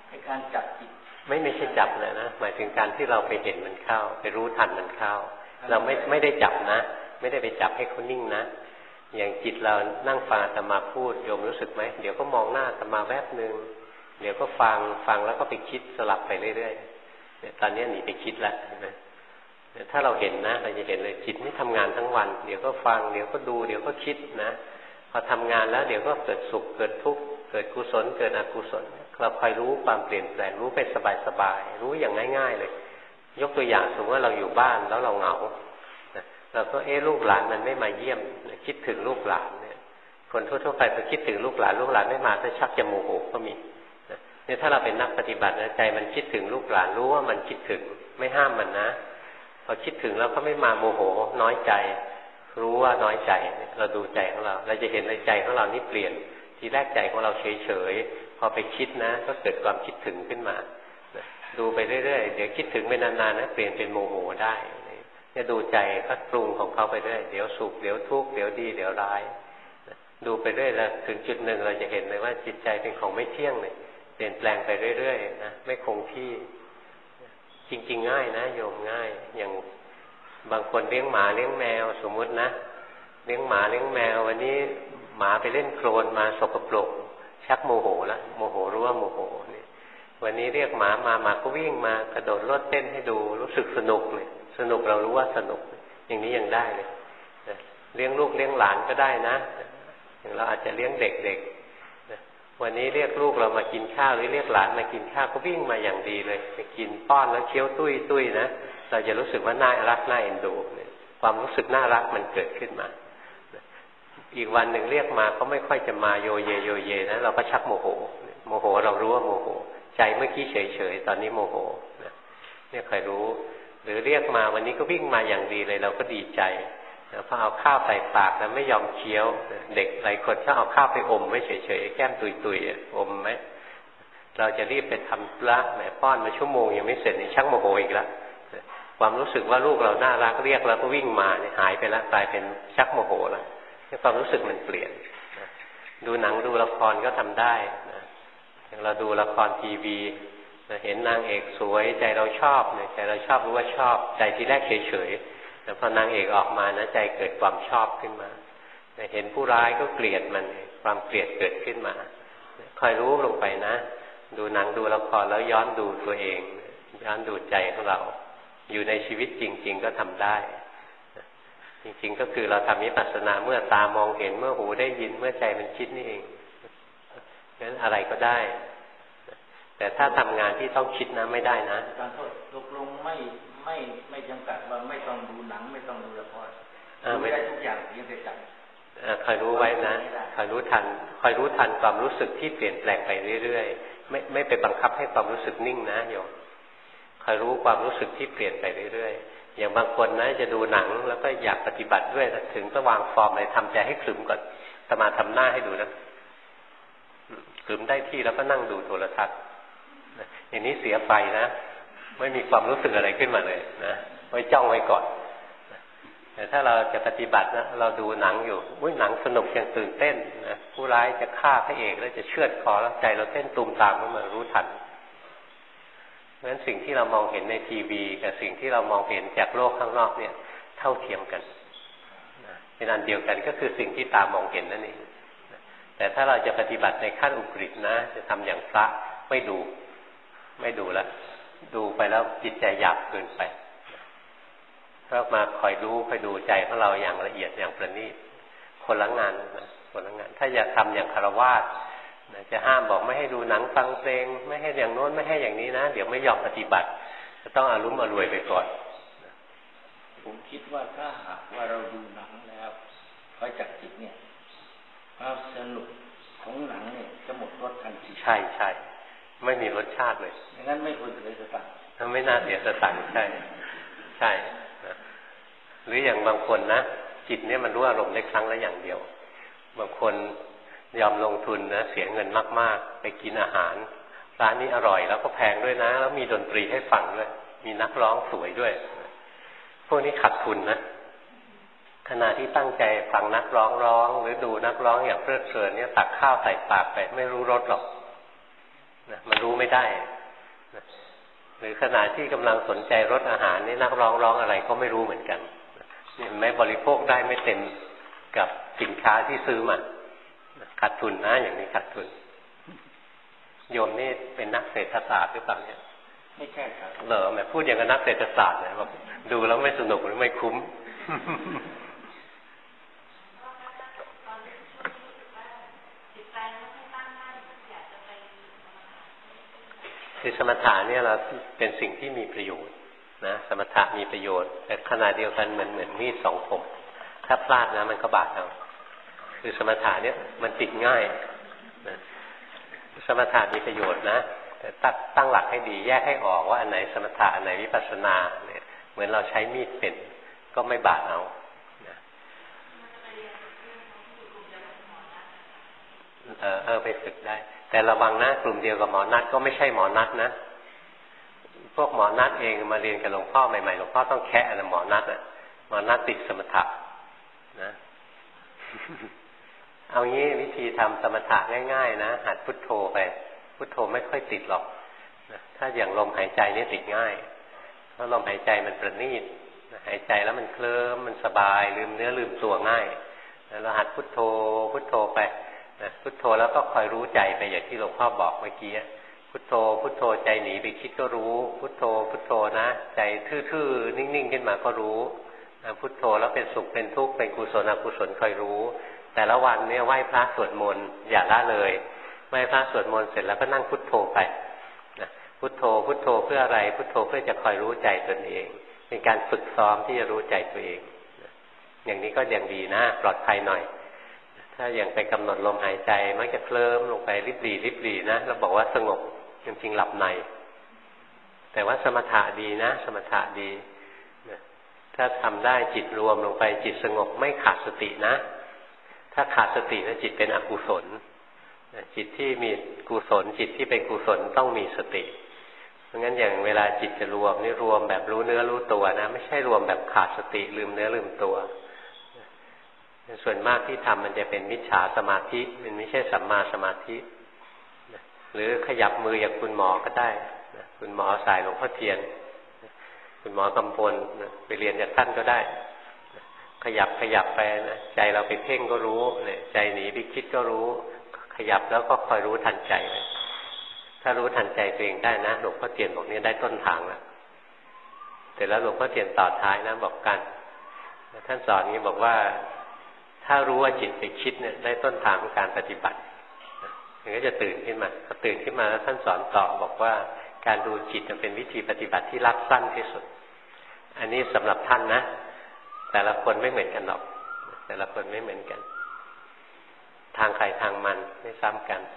ในการจับจิตไม่ใช่จับนะหมายถึงการที่เราไปเห็นมันเข้าไปรู้ทันมันเข้าเราไม่ได้จับนะไม่ได้ไปจับให้เขานิ่งนะอย่างจิตเรานั่งฟังอาตมาพูดโยมรู้สึกไหมเดี๋ยวก็มองหน้าอาตมาแวบนึงเดี๋ยวก็ฟังแล้วก็ไปคิดสลับไปเรื่อยๆเนี่ยตอนนี้หนีไปคิดแล้วเห็นไหมถ้าเราเห็นนะเราจะเห็นเลยจิตไม่ทำงานทั้งวันเดี๋ยวก็ฟังเดี๋ยวก็ดูเดี๋ยวก็คิดนะพอทำงานแล้วเดี๋ยวก็เกิดสุขเกิดทุกข์เกิดกุศลเกิดอกุศลเราคอยรู้ความเปลี่ยนแปลงรู้ไปสบายๆรู้อย่างง่ายๆเลยยกตัวอย่างสมมติว่าเราอยู่บ้านแล้วเราเหงาเราก็ลูกหลานมันไม่มาเยี่ยมคิดถึงลูกหลานเนี่ยคนทั่วๆไปพอคิดถึงลูกหลานไม่มาก็ชักจะโมโหก็มีเนี่ยถ้าเราเป็นนักปฏิบัติใจมันคิดถึงลูกหลานรู้ว่ามันคิดถึงไม่ห้ามมันนะพอคิดถึงแล้วก็ไม่มาโมโหน้อยใจรู้ว่าน้อยใจเราดูใจของเราจะเห็นในใจของเรานี่เปลี่ยนทีแรกใจของเราเฉยๆพอไปคิดนะก็เกิดความคิดถึงขึ้นมาดูไปเรื่อยๆเดี๋ยวคิดถึงไปนานๆนะเปลี่ยนเป็นโมโหได้จะดูใจก็ปรุงของเขาไปเรื่อยเดี๋ยวสุขเดี๋ยวทุกข์เดี๋ยวดีเดี๋ยวร้ายดูไปเรื่อยแล้วถึงจุดหนึ่งเราจะเห็นเลยว่าจิตใจเป็นของไม่เที่ยงเลยเปลี่ยนแปลงไปเรื่อยๆนะไม่คงที่จริงๆง่ายนะโยมง่ายอย่างบางคนเลี้ยงหมาเลี้ยงแมวสมมุตินะเลี้ยงหมาเลี้ยงแมววันนี้หมาไปเล่นโคลนมาสกปรกชักโมโหแล้วโมโหรู้ว่าโมโหเนี่ยวันนี้เรียกหมามาก็วิ่งมากระโดดโลดเต้นให้ดูรู้สึกสนุกเลยสนุกเรารู้ว่าสนุกอย่างนี้ยังได้เลยเลี้ยงลูกเลี้ยงหลานก็ได้นะอย่างเราอาจจะเลี้ยงเด็กๆวันนี้เรียกลูกเรามากินข้าวหรือเรียกหลานมากินข้าวก็วิ่งมาอย่างดีเลยไปกินป้อนแล้วเคี้ยวตุ้ยนะเราจะรู้สึกว่าน่ารักน่าเอ็นดูความรู้สึกน่ารักมันเกิดขึ้นมาอีกวันหนึ่งเรียกมาก็ไม่ค่อยจะมาโยเยนะเราก็ชักโมโหเรารู้ว่าโมโหใจเมื่อกี้เฉยๆตอนนี้โมโหเนี่ยใครรู้หรือเรียกมาวันนี้ก็วิ่งมาอย่างดีเลยเราก็ดีใจพอเอาข้าวใส่ปากแล้วไม่ยอมเคี้ยวเด็กหลายคนถ้าเอาข้าวไปอมไว้เฉยๆแก้มตุยๆอมไหมเราจะรีบไปทำละแหมป้อนมาชั่วโมงยังไม่เสร็จนี่ชักโมโหอีกแล้วความรู้สึกว่าลูกเราน่ารักเรียกแล้วก็วิ่งมาเนี่ยหายไปแล้วกลายเป็นชักโมโหแล้วความรู้สึกมันเปลี่ยนดูหนังดูละครก็ทำได้อย่างเราดูละครทีวีเห็นนางเอกสวยใจเราชอบเนี่ยใจเราชอบรู้ว่าชอบใจทีแรกเฉยๆแต่พอนางเอกออกมานะใจเกิดความชอบขึ้นมาเห็นผู้ร้ายก็เกลียดมันความเกลียดเกิดขึ้นมาคอยรู้ลงไปนะดูหนังดูละครแล้วย้อนดูตัวเองย้อนดูใจของเราอยู่ในชีวิตจริงๆก็ทำได้จริงๆก็คือเราทำวิปัสสนาเมื่อตามองเห็นเมื่อหูได้ยินเมื่อใจมันคิดนี่เองงั้นอะไรก็ได้แต่ถ้าทำงานที่ต้องคิดนะไม่ได้นะการโทษตกลงไม่จำกัดว่าไม่ต้องดูหนังไม่ต้องดูละครไม่ได้ทุกอย่างยังจะจับคอยรู้ไว้นะคอยรู้ทันความรู้สึกที่เปลี่ยนแปลงไปเรื่อยๆไม่ไปบังคับให้ความรู้สึกนิ่งนะโยมคอยรู้ความรู้สึกที่เปลี่ยนไปเรื่อยๆอย่างบางคนนะจะดูหนังแล้วก็อยากปฏิบัติด้วยถึงต้องวางฟอร์มเลยทำใจให้ขรึมก่อนสมาทำหน้าให้ดูนะขรึมได้ที่แล้วก็นั่งดูโทรทัศน์อย่างนี้เสียไฟนะไม่มีความรู้สึกอะไรขึ้นมาเลยนะไว้จ้องไว้ก่อนแต่ถ้าเราจะปฏิบัตินะเราดูหนังอยู่หนังสนุกอย่างตื่นเต้นนะผู้ร้ายจะฆ่าพระเอกแล้วจะเชือดคอแล้วใจเราเต้นตูมตามขึ้นมารู้ทันเพราะฉะนั้นสิ่งที่เรามองเห็นในทีวีกับสิ่งที่เรามองเห็นจากโลกข้างนอกเนี่ยเท่าเทียมกันเป็นอันเดียวกันก็คือสิ่งที่ตามองเห็นนั่นเองแต่ถ้าเราจะปฏิบัติในขั้นอุกฤษนะจะทำอย่างพระไม่ดูแล้วดูไปแล้วจิตใจหยาบเกินไปก็มาคอยรู้คอยดูใจของเราอย่างละเอียดอย่างประณีตคนละงานนะคนละงานถ้าอยากทำอย่างฆราวาสจะห้ามบอกไม่ให้ดูหนังฟังเพลงไม่ให้อย่างโน้นไม่ให้อย่างนี้นะเดี๋ยวไม่ยอมปฏิบัติจะต้องอารุ่มอร่วยไปก่อนผมคิดว่าถ้าหากว่าเราดูหนังแล้วคอยจับจิตเนี่ยความสนุกของหนังเนี่ยจะหมดรสทันทีใช่ไม่มีรสชาติเลยอย่างนั้นไม่ควรเสียสตังค์ไม่น่าเสียสตังค์ใช่หรืออย่างบางคนนะจิตเนี่ยมันรู้อารมณ์ได้ครั้งละอย่างเดียวบางคนยอมลงทุนนะเสียเงินมากๆไปกินอาหารร้านนี้อร่อยแล้วก็แพงด้วยนะแล้วมีดนตรีให้ฟังด้วยมีนักร้องสวยด้วยพวกนี้ขาดทุนนะขณะที่ตั้งใจฟังนักร้องร้องหรือดูนักร้องอย่างเพลิดเพลินเนี่ยตักข้าวใส่ปากไปไม่รู้รสหรอกนะมันรู้ไม่ได้นะหรือขณะที่กำลังสนใจรสอาหารนี่นักร้องอะไรก็ไม่รู้เหมือนกันเห็นไหมบริโภคได้ไม่เต็มกับสินค้าที่ซื้อมาขาดทุนนะอย่างนี้ขาดทุนโยมนี่เป็นนักเศรษฐศาสตร์หรือเปล่าเนี่ยไม่ใช่ครับเหรอแม่พูดอย่างกับนักเศรษฐศาสตร์เนี่ยบอกดูแล้วไม่สนุกหรือไม่คุ้มคือสมถะเนี่ยเราเป็นสิ่งที่มีประโยชน์นะสมถะมีประโยชน์แต่ขณะเดียวกันเหมือนมีดสองคมถ้าพลาดนะมันก็บาดเอาคือสมถะเนี่ยมันติดง่ายนะสมถะมีประโยชน์นะแต่ตั้งหลักให้ดีแยกให้ออกว่าอันไหนสมถะอันไหนวิปัสสนาเนี่ยเหมือนเราใช้มีดเป็นก็ไม่บาดเอานะไปฝึกได้แต่ระวังนะกลุ่มเดียวกับหมอนัทก็ไม่ใช่หมอนัทนะพวกหมอนัทเองมาเรียนกับหลวงพ่อใหม่ๆหลวงพ่อต้องแคะนะหมอนัทอ่ะหมอนัทติดสมถะนะเอางี้วิธีทำสมถะง่ายๆนะหัดพุทโธไปพุทโธไม่ค่อยติดหรอกนะถ้าอย่างลมหายใจนี่ติดง่ายเพราะลมหายใจมันประณีตหายใจแล้วมันเคลิ้มมันสบายลืมเนื้อลืมตัวง่ายเราหัดพุทโธพุทโธไปนะพุทโธแล้วก็คอยรู้ใจไปอย่างที่หลวงพ่อบอกเมื่อกี้พุทโธพุทโธใจหนีไปคิดก็รู้พุทโธพุทโธนะใจทื่อๆนิ่งๆขึ้นมาก็รู้พุทโธแล้วเป็นสุขเป็นทุกข์เป็นกุศลอกุศลคอยรู้แต่ละวันเนี่ยไหว้พระสวดมนต์อย่าละเลยไหว้พระสวดมนต์เสร็จแล้วก็นั่งพุทโธไปนะพุทโธพุทโธเพื่ออะไรพุทโธเพื่อจะคอยรู้ใจตนเองเป็นการฝึกซ้อมที่จะรู้ใจตัวเองอย่างนี้ก็ยังดีนะปลอดภัยหน่อยถ้าอย่างไปกำหนดลมหายใจมักจะเคลิ้มลงไปริบหรี่นะแล้วบอกว่าสงบจริงๆหลับในแต่ว่าสมถะดีนะสมถะดีถ้าทำได้จิตรวมลงไปจิตสงบไม่ขาดสตินะถ้าขาดสติแล้วจิตเป็นอกุศลจิตที่มีกุศลจิตที่เป็นกุศลต้องมีสติเพราะงั้นอย่างเวลาจิตจะรวมนี่รวมแบบรู้เนื้อรู้ตัวนะไม่ใช่รวมแบบขาดสติลืมเนื้อลืมตัวส่วนมากที่ทำมันจะเป็นมิจฉาสมาธิมันไม่ใช่สัมมาสมาธิหรือขยับมืออย่างคุณหมอก็ได้คุณหมอสายหลวงพ่อเทียนคุณหมอกำพลไปเรียนจากท่านก็ได้ขยับไปนะใจเราไปเพ่งก็รู้เนี่ยใจหนีไปคิดก็รู้ขยับแล้วก็คอยรู้ทันใจถ้ารู้ทันใจตัวเองได้นะหลวงพ่อเทียนบอกเนี่ยได้ต้นทางแล้วแต่แล้วหลวงพ่อเทียนต่อท้ายนะบอกกันท่านสอนนี้บอกว่าถ้ารู้ว่าจิตไปคิดเนี่ยได้ต้นทางของการปฏิบัติมันก็จะตื่นขึ้นมาพอตื่นขึ้นมาแล้วท่านสอนต่อบอกว่าการดูจิตมันเป็นวิธีปฏิบัติที่รัดสั้นที่สุดอันนี้สำหรับท่านนะแต่ละคนไม่เหมือนกันหรอกแต่ละคนไม่เหมือนกันทางใครทางมันไม่ซ้ำกัน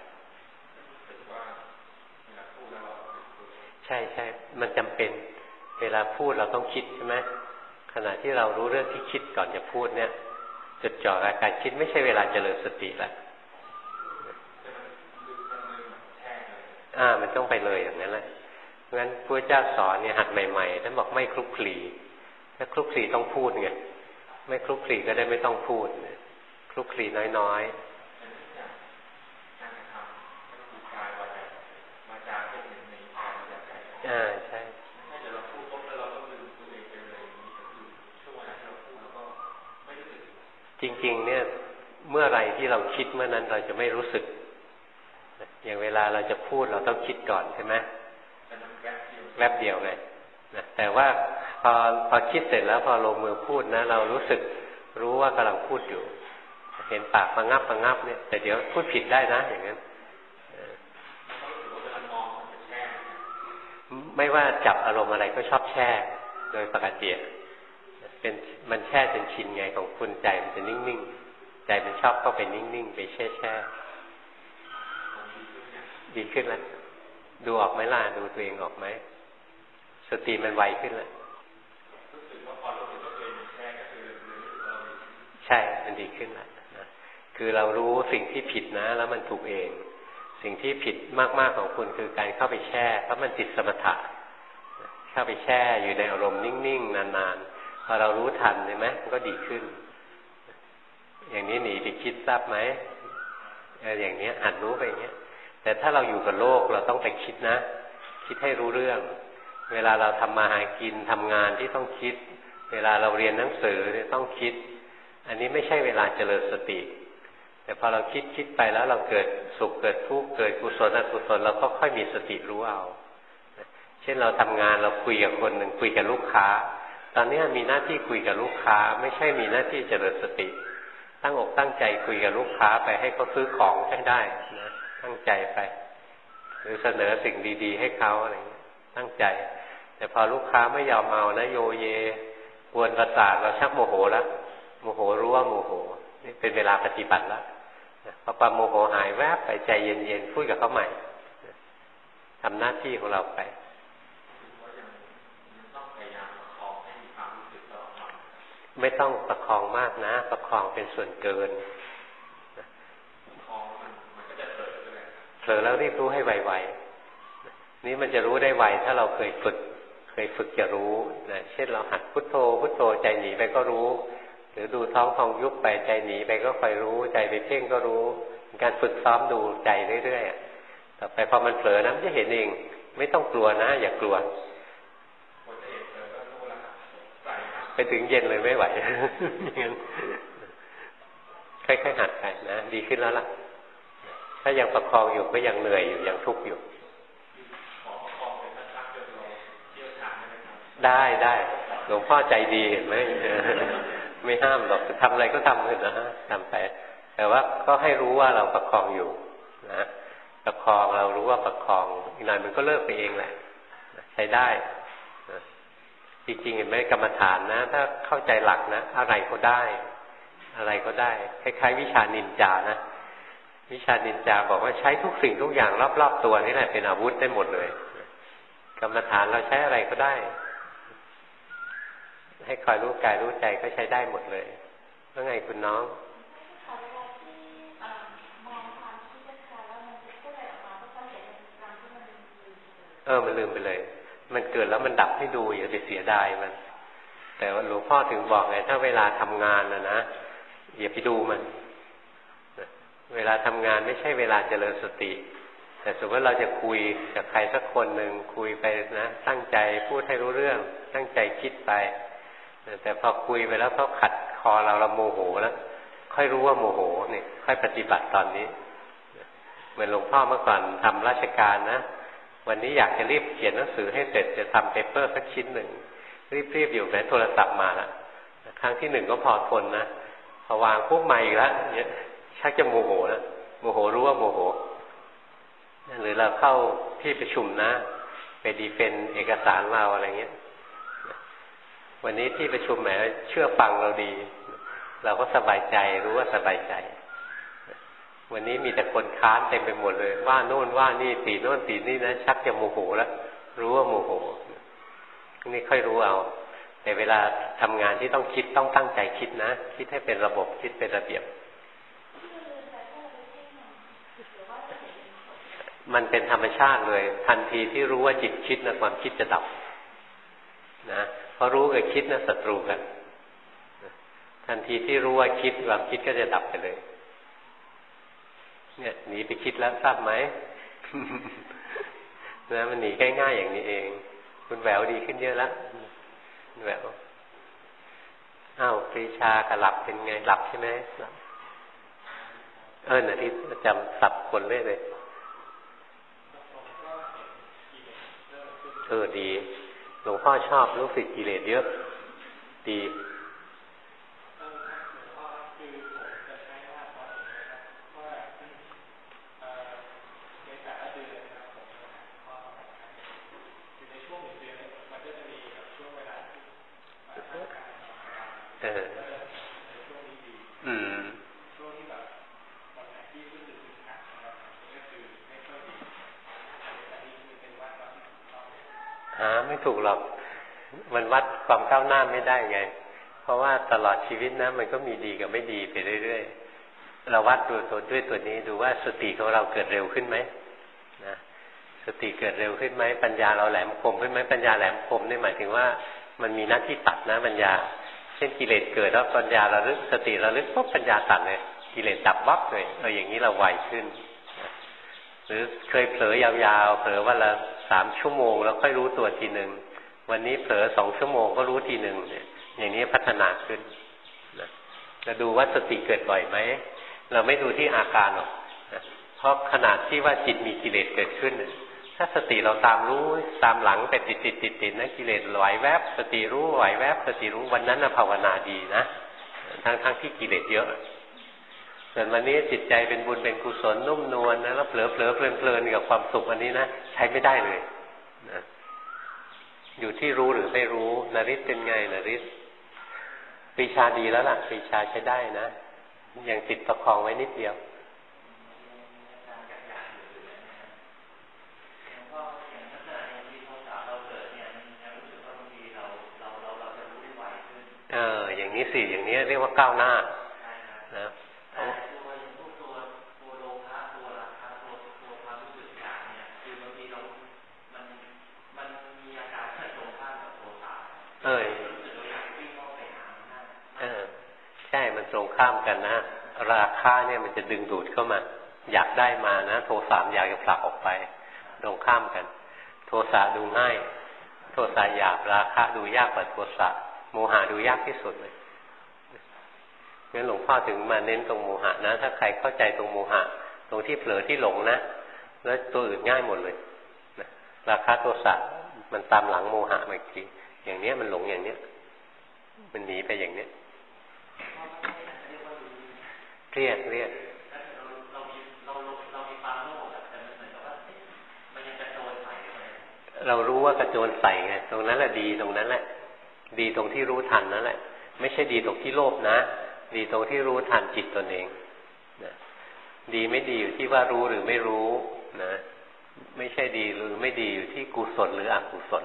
ใช่มันจำเป็นเวลาพูดเราต้องคิดใช่ไหมขณะที่เรารู้เรื่องที่คิดก่อนจะพูดเนี่ยจดจ่อกับการคิดไม่ใช่เวลาเจริญสติแล้วมันต้องไปเลยอย่างนั้นแหละเพราะฉะนั้นพระเจ้าสอนเนี่ยหัดใหม่ๆท่านบอกไม่คลุกคลีถ้าคลุกคลีต้องพูดไงไม่คลุกคลีก็ได้ไม่ต้องพูดคลุกคลีน้อยใช่จริงๆเนี่ยเมื่อไรที่เราคิดเมื่อนั้นเราจะไม่รู้สึกอย่างเวลาเราจะพูดเราต้องคิดก่อนใช่ไหมแวบเดียวไงนะแต่ว่าพอคิดเสร็จแล้วพอลงมือพูดนะเรารู้ว่ากำลังพูดอยู่เห็นปากระงับเนี่ยแต่เดี๋ยวพูดผิดได้นะอย่างนั้นไม่ว่าจับอารมณ์อะไรก็ชอบแช่โดยปกติเป็นมันแช่จนชินไงของคุณใจมันจะนิ่งๆใจมันชอบเข้าไปนิ่งๆไปแช่ดีขึ้นแล้วดูออกไหมล่ะดูตัวเองออกไหมสติมันไวขึ้นแล้วใช่มันดีขึ้นแล้วนะคือเรารู้สิ่งที่ผิดนะแล้วมันถูกเองสิ่งที่ผิดมากๆของคุณคือการเข้าไปแช่เพราะมันติดสมถะเข้าไปแช่อยู่ในอารมณ์นิ่งๆนานๆพอเรารู้ทันใช่ไหมมันก็ดีขึ้นอย่างนี้หนีไปคิดทราบไหมอย่างนี้หัดรู้ไปอย่างเงี้ยแต่แต่ถ้าเราอยู่กับโลกเราต้องไปคิดนะคิดให้รู้เรื่องเวลาเราทำมาหากินทำงานที่ต้องคิดเวลาเราเรียนหนังสือเนี่ยต้องคิดอันนี้ไม่ใช่เวลาเจริญสติแต่พอเราคิดไปแล้วเราเกิดสุขเกิดทุกข์เกิดกุศลอกุศลเราก็ค่อยมีสติรู้เอาเช่นเราทำงานเราคุยกับคนหนึ่งคุยกับลูกค้าตอนนี้มีหน้าที่คุยกับลูกค้าไม่ใช่มีหน้าที่เจริญสติตั้งอกตั้งใจคุยกับลูกค้าไปให้เขาซื้อของให้ได้นะตั้งใจไปหรือเสนอสิ่งดีๆให้เขาอะไรอย่างนี้ตั้งใจแต่พอลูกค้าไม่ยอมเอานะโยเยกวนประสาทเราชักโมโหแล้วโมโหรู้ว่าโมโหนี่เป็นเวลาปฏิบัติแล้วพอความโมโหหายแวบไปใจเย็นๆพูดกับเขาใหม่ทำหน้าที่ของเราไปไม่ต้องประคองมากนะประคองเป็นส่วนเกินเผลอแล้วรีบรู้ให้ไวๆนี่มันจะรู้ได้ไวถ้าเราเคยฝึกจะรู้นะเช่นเราหัดพุทโธพุทโธใจหนีไปก็รู้หรือดูท้องพองยุบไปใจหนีไปก็คอยรู้ใจไปเพ่งก็รู้การฝึกซ้อมดูใจเรื่อยๆต่อไปพอมันเผลอนะมันจะเห็นเองไม่ต้องกลัวนะอย่ากลัวไปถึงเย็นเลยไม่ไหวงั้นค่อยๆหัดไปนะดีขึ้นแล้วล่ะถ้ายังประคองอยู่ก็ยังเหนื่อยอยู่ยังทุกข์อยู่ได้หลวงพ่อใจดีเห็นไหมไม่ห้ามหรอกทำอะไรก็ทำเลยนะทำไปแต่ว่าก็ให้รู้ว่าเราประคองอยู่นะประคองเรารู้ว่าประคองอีกหน่อยมันก็เลิกไปเองแหละใช้ได้จริงๆเห็นไหมกรรมฐานนะถ้าเข้าใจหลักนะอะไรก็ได้คล้ายๆวิชานินจานะวิชานินจาบอกว่าใช้ทุกสิ่งทุกอย่างรอบๆตัวนี่แหละเป็นอาวุธได้หมดเลยกรรมฐานเราใช้อะไรก็ได้ให้คอยรู้กายรู้ใจก็ใช้ได้หมดเลยว่าไงคุณน้องมันลืมไปเลยมันเกิดแล้วมันดับให้ดูอย่าไปเสียดายมันแต่ว่าหลวงพ่อถึงบอกไงถ้าเวลาทำงานนะอย่าไปดูมันเวลาทำงานไม่ใช่เวลาเจริญสติแต่สมมติว่าเราจะคุยกับใครสักคนหนึ่งคุยไปนะตั้งใจพูดให้รู้เรื่องตั้งใจคิดไปแต่พอคุยไปแล้วเขาขัดคอเราโมโหแล้วค่อยรู้ว่าโมโหนี่ค่อยปฏิบัติตอนนี้เหมือนหลวงพ่อเมื่อก่อนทำราชการนะวันนี้อยากจะรีบเขียนหนังสือให้เสร็จจะทำเปเปอร์สักชิ้นหนึ่งรีบอยู่แม้โทรศัพท์มาแล้วครั้งที่หนึ่งก็พอทนนะพอวางปุ๊บมาอีกแล้วเนี่ยชักจะโมโหแล้วโมโหรู้ว่าโมโหหรือเราเข้าที่ประชุมนะไปดีเฟนเอกสารเราอะไรเงี้ยวันนี้ที่ประชุมแหมเชื่อฟังเราดีเราก็สบายใจรู้ว่าสบายใจวันนี้มีแต่คนค้านเต็มไปหมดเลยว่าโน่นว่านี่ตีโน่นตีนี่นะชักจะโมโหแล้วรู้ว่าโมโหนี่ค่อยรู้เอาแต่เวลาทำงานที่ต้องคิดต้องตั้งใจคิดนะคิดให้เป็นระบบคิดเป็นระเบียบมันเป็นธรรมชาติเลยทันทีที่รู้ว่าจิตคิดนะความคิดจะดับนะเพราะรู้กับคิดนะศัตรูกันทันทีที่รู้ว่าคิดความคิดก็จะดับไปเลยเนี่ยหนีไปคิดแล้วทราบไหม นะมันหนีง่ายๆอย่างนี้เองคุณแหววดีขึ้นเยอะแล้วคุณแหววปรีชากระหลับเป็นไงหลับใช่ไหมหลับน่ะที่จำศัพท์คนเล่เลยดีหลวงพ่อชอบรู้สึกกิเลสเยอะดีไม่ถูกหรอกมันวัดความก้าวหน้าไม่ได้ไงเพราะว่าตลอดชีวิตนะมันก็มีดีกับไม่ดีไปเรื่อยๆเราวัดดูด้วยตัวนี้ดูว่าสติของเราเกิดเร็วขึ้นไหมนะสติเกิดเร็วขึ้นไหมปัญญาเราแหลมคมขึ้นไหมปัญญาแหลมคมนี่หมายถึงว่ามันมีหน้าที่ตัดนะปัญญาเช่นกิเลสเกิดแล้วปัญญาระลึกสติระลึกปุ๊บปัญญาตัดเลยกิเลสดับวับเลยอย่างนี้เราไวขึ้นหรือเคยเผลอยาวๆเผลอวันละ3 ชั่วโมงแล้วค่อยรู้ตัวทีหนึ่งวันนี้เผลอ2 ชั่วโมงก็รู้ทีหนึ่งเนี่ยอย่างนี้พัฒนาขึ้นนะจะดูว่าสติเกิดบ่อยไหมเราไม่ดูที่อาการหรอกนะเพราะขนาดที่ว่าจิตมีกิเลสเกิดขึ้นถ้าสติเราตามรู้ตามหลังไปติดนะกิเลสไหวแวบสติรู้ไหวแวบสติรู้วันนั้นภาวนาดีนะทั้งที่กิเลสเยอะส่วนวันนี้จิตใจเป็นบุญเป็นกุศลนุ่มนวลนะแล้วเผลอเพลินกับความสุขอันนี้นะใช้ไม่ได้เลยนะอยู่ที่รู้หรือไม่รู้นฤทธิ์เป็นไงนฤทธิ์ปรีชาดีแล้วล่ะปรีชาใช้ได้นะยังติดประคองไว้นิดเดียวอย่างนี้สิอย่างนี้เรียกว่าก้าวหน้านะใช่มันตรงข้ามกันนะราคะเนี่ยมันจะดึงดูดเข้ามาอยากได้มานะโทสะอยากจะผลักออกไปตรงข้ามกันโทสะดูง่ายโทสะหยาบราคะดูยากกว่าโทสะโมหะดูยากที่สุดเลยงั้นหลวงพ่อถึงมาเน้นตรงโมหะนะถ้าใครเข้าใจตรงโมหะตรงที่เผลอที่หลงนะแล้วตัวอื่นง่ายหมดเลยราคะโทสะมันตามหลังโมหะมาอีกทีอย่างเนี้ยมันหลงอย่างเนี้ยมันหนีไปอย่างเนี้ยเรียกเรารู้ว่ากระโจนใส่ไงตรงนั้นแหละดีตรงนั้นแหละดีตรงที่รู้ทันนั่นแหละไม่ใช่ดีตรงที่โลภนะดีตรงที่รู้ทันจิตตนเองนะดีไม่ดีอยู่ที่ว่ารู้หรือไม่รู้นะไม่ใช่ดีหรือไม่ดีอยู่ที่กุศลหรืออกุศล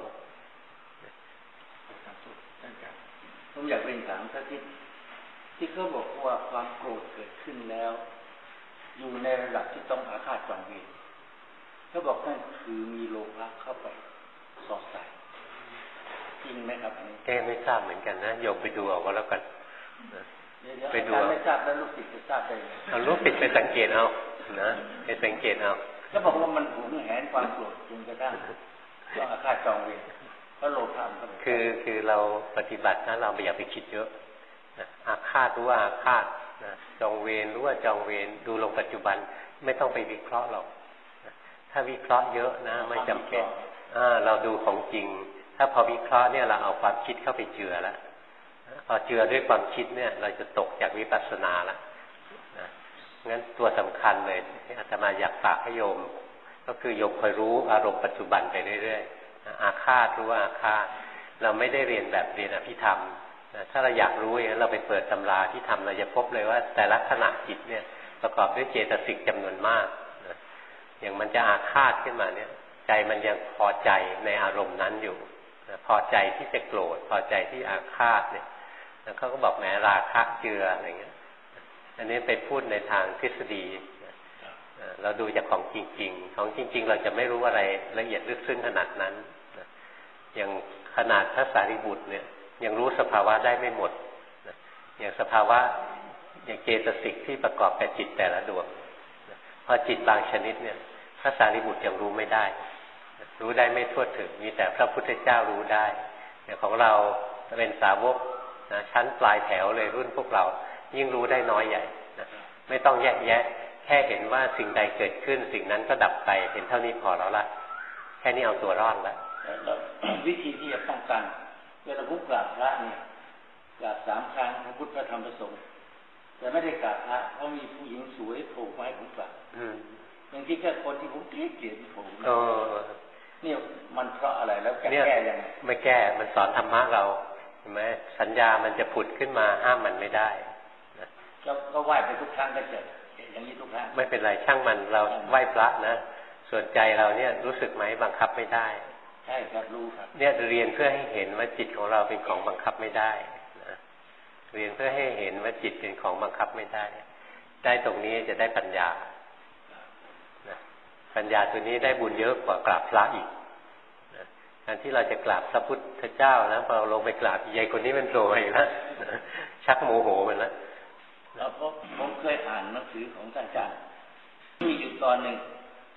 ผมอยากเรียนถามท่านที่เขาบอกว่าความโกรธเกิดขึ้นแล้วอยู่ในระดับที่ต้องอาฆาตจองเวรเขาบอกนั่นคือมีโลภะเข้าไปสอดใส่จริงไหมครับอันนี้ไม่ทราบเหมือนกันนะโยมไปดูเอาก็แล้วกันไปดูไม่ทราบแล้วลูกศิษย์จะทราบได้เอาลูกศิษย์ไปสังเกตเอานะไปสังเกตเอาแล้วบอกว่ามันหวงแหนความโกรธจนกระทั่งต้องอาฆาตจองเวรเพราะโลภะคือเราปฏิบัตินะเราไม่อยากไปคิดเยอะอาฆาตรู้ว่าอาฆาตจองเวรรู้ว่าจองเวรดูลงปัจจุบันไม่ต้องไปวิเคราะห์หรอกถ้าวิเคราะห์เยอะนะไม่จำเป็นเราดูของจริงถ้าพอวิเคราะห์เนี่ยเราเอาความคิดเข้าไปเจือแล้วพอเจือด้วยความคิดเนี่ยเราจะตกจากวิปัสสนาละงั้นตัวสำคัญเลยที่อาตมาอยากฝากให้โยมก็คือโยมคอยรู้อารมณ์ปัจจุบันไปเรื่อยๆอาฆาตรู้ว่าอาฆาตเราไม่ได้เรียนแบบเรียนอภิธรรมถ้าเราอยากรู้อย่างนั้นเราไปเปิดตำราที่ทำเราจะพบเลยว่าแต่ละขณะจิตเนี่ยประกอบด้วยเจตสิกจำนวนมากอย่างมันจะอาฆาตขึ้นมาเนี่ยใจมันยังพอใจในอารมณ์นั้นอยู่พอใจที่จะโกรธพอใจที่อาฆาตเนี่ยแล้วเขาก็บอกแหมราคะเจืออะไรเงี้ยอันนี้ไปพูดในทางทฤษฎีเราดูจากของจริงๆของจริงๆเราจะไม่รู้อะไรละเอียดลึกซึ้งขนาดนั้นอย่างขนาดพระสารีบุตรเนี่ยยังรู้สภาวะได้ไม่หมดอย่างสภาวะอย่างเจตสิกที่ประกอบกับจิตแต่ละดวงพอจิตบางชนิดเนี่ยพระสารีบุตรยังรู้ไม่ได้รู้ได้ไม่ทั่วถึงมีแต่พระพุทธเจ้ารู้ได้อย่างของเราเป็นสาวกชั้นปลายแถวเลยรุ่นพวกเรายิ่งรู้ได้น้อยใหญ่ไม่ต้องแยกแยะแค่เห็นว่าสิ่งใดเกิดขึ้นสิ่งนั้นก็ดับไปเห็นเท่านี้พอแล้วละแค่นี้เอาตัวรอดแล้ววิธีที่จะป้องกันเวลาผมกราบพระเนี่ยกราบ3 ครั้งพระพุทธพระธรรมพระสงฆ์แต่ไม่ได้กราบพระเพราะมีผู้หญิงสวยโผล่มาให้ผมกราบบางทีแค่คนที่ผมเกลียดโผล่นี่มันเพราะอะไรแล้วแก้ยังไงไม่แก้มันสอนธรรมะเราเห็นไหมสัญญามันจะผุดขึ้นมาห้ามมันไม่ได้ก็ไหว้ไปทุกครั้งก็เจออย่างนี้ทุกครั้งไม่เป็นไรช่างมันเราไหว้พระนะส่วนใจเราเนี่ยรู้สึกไหมบังคับไม่ได้ใช่ครับรู้ครับเนี่ยเรียนเพื่อให้เห็นว่าจิตของเราเป็นของบังคับไม่ได้นะเรียนเพื่อให้เห็นว่าจิตเป็นของบังคับไม่ได้ได้ตรงนี้จะได้ปัญญานะปัญญาตัวนี้ได้บุญเยอะกว่ากราบพระอีกนะการที่เราจะกราบพระพุทธเจ้านะพอเราลงไปกราบใหญ่คนนี้มันโผล่มาอีกแล้วชักโมโหมันแล้วแล้วผมเคยอ่านหนังสือของท่านอาจารย์มีอยู่ตอนหนึ่ง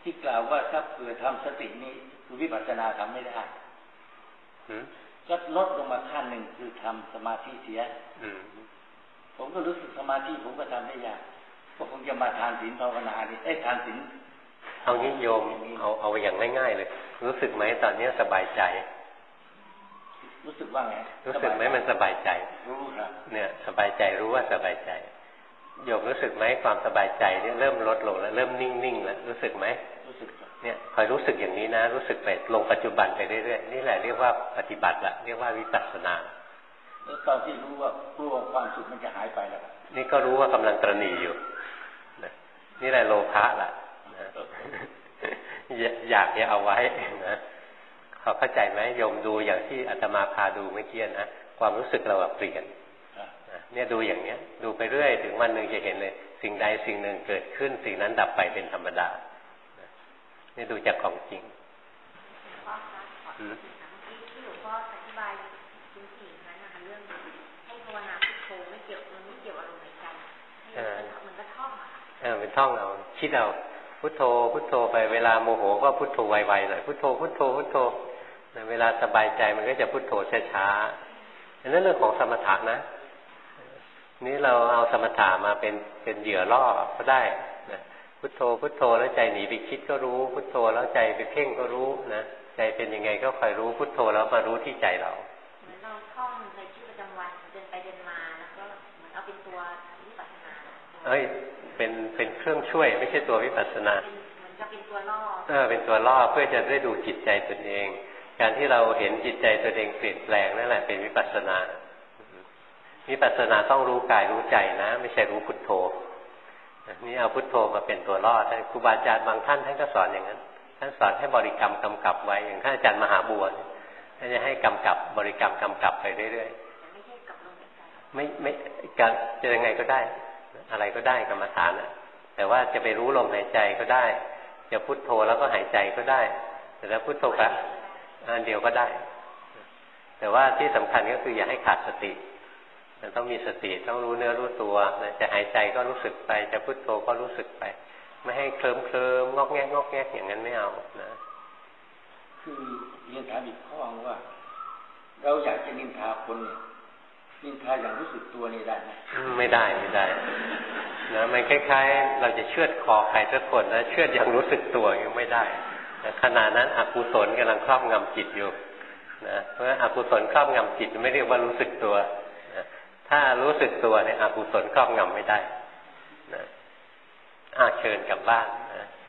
ที่กล่าวว่าถ้าเกิดทำสตินี้คือวิปัสสนาทำไม่ได้ก็ลดลงมาขั้นหนึ่งคือทำสมาธิเสียผมก็รู้สึกสมาธิผมก็ทำได้ยากก็คงจะมาทานศีลภาวนาดิทานศีลเอางี้โยมเอาอย่างง่ายๆเลยรู้สึกไหมตอนนี้สบายใจรู้สึกว่าไงรู้สึกไหมมันสบายใจรู้ครับเนี่ยสบายใจรู้ว่าสบายใจโยมรู้สึกไหมความสบายใจเนี่ยเริ่มลดลงแล้วเริ่มนิ่งๆแล้วรู้สึกไหมรู้สึกเนี่ยคอยรู้สึกอย่างนี้นะรู้สึกไปลงปัจจุบันไปเรื่อยๆนี่แหละเรียกว่าปฏิบัติละเรียกว่าวิปัสสนาแล้วตอนที่รู้ว่ากลัวความสุขมันจะหายไปแล้วนี่ก็รู้ว่ากำลังตระหนี่อยู่นี่แหละโลภะล่ะอยากจะเอาไว้นะเข้าใจไหมโยมดูอย่างที่อาตมาพาดูเมื่อกี้นะความรู้สึกเราเปลี่ยนเนี่ยดูอย่างเนี้ยดูไปเรื่อยถึงวันหนึ่งจะเห็นเลยสิ่งใดสิ่งหนึ่งเกิดขึ้นสิ่งนั้นดับไปเป็นธรรมดานี่ดูจากของจริงที่หลวงพ่ออธิบายคุณสี่นั้นนะคะเรื่องให้ภาวนาพุทโธไม่เกี่ยวอารมณ์ในใจมันก็ท่องเป็นท่องเอาคิดเอาพุทโธพุทโธไปเวลาโมโหก็พุทโธไวๆหน่อยพุทโธพุทโธพุทโธเวลาสบายใจมันก็จะพุทโธช้าๆอันนั้นเรื่องของสมถะนะนี่เราเอาสมถะมาเป็นเหยื่อล่อก็ได้นะพุทโธพุทโธแล้วใจหนีไปคิดก็รู้พุทโธแล้วใจไปเพ่งก็รู้นะใจเป็นยังไงก็คอยรู้พุทโธแล้วมารู้ที่ใจเราเหมือนเราท่องในชีวิตประจำวันเดินไปเดินมาแล้วก็เหมือนเอาเป็นตัววิปัสสนาเป็นเครื่องช่วยไม่ใช่ตัววิปัสสนามันจะเป็นตัวล่อเป็นตัวล่อเพื่อจะได้ดูจิตใจตนเองการที่เราเห็นจิตใจตนเองเปลี่ยนแปลงนั่นแหละเป็นวิปัสสนาวิปัสสนาต้องรู้กายรู้ใจนะไม่ใช่รู้พุทโธนี่เอาพุทโธมาเป็นตัวล่อท่านครูบาอาจารย์บางท่านท่านก็สอนอย่างนั้นท่านสอนให้บริกรรมกำกับไว้อย่างท่านอาจารย์มหาบัวท่านจะให้กำกับบริกรรมกำกับไปเรื่อยๆไม่ใช่กับลมหายใจไม่การจะยังไงก็ได้อะไรก็ได้กรรมฐานนะแต่ว่าจะไปรู้ลมหายใจก็ได้จะพุทโธแล้วก็หายใจก็ได้แต่ถ้าพุทโธกับอันเดียวก็ได้แต่ว่าที่สำคัญก็คืออย่าให้ขาดสติมันต้องมีสติต้องรู้เนื้อรู้ตัวจะหายใจก็รู้สึกไปจะพุทโธก็รู้สึกไปไม่ให้เคลิ้มงอกแงกอย่างนั้นไม่เอานะคือเรียนถามอีกข้อว่าเราอยากจะนินทาคนเนี่ยนินทาอย่างรู้สึกตัวนี่ได้ไหมไม่ได้นะมันคล้ายๆเราจะเชือดคอใครสักคนนะเชือดอย่างรู้สึกตัวยังไม่ได้ขณะนั้นอกุศลกำลังครอบงำจิตอยู่นะเพราะอกุศลครอบงำจิตไม่เรียกว่ารู้สึกตัวนะถ้ารู้สึกตัวเนี่ยอกุศลครอบงำไม่ได้นะเชิญกลับบ้าน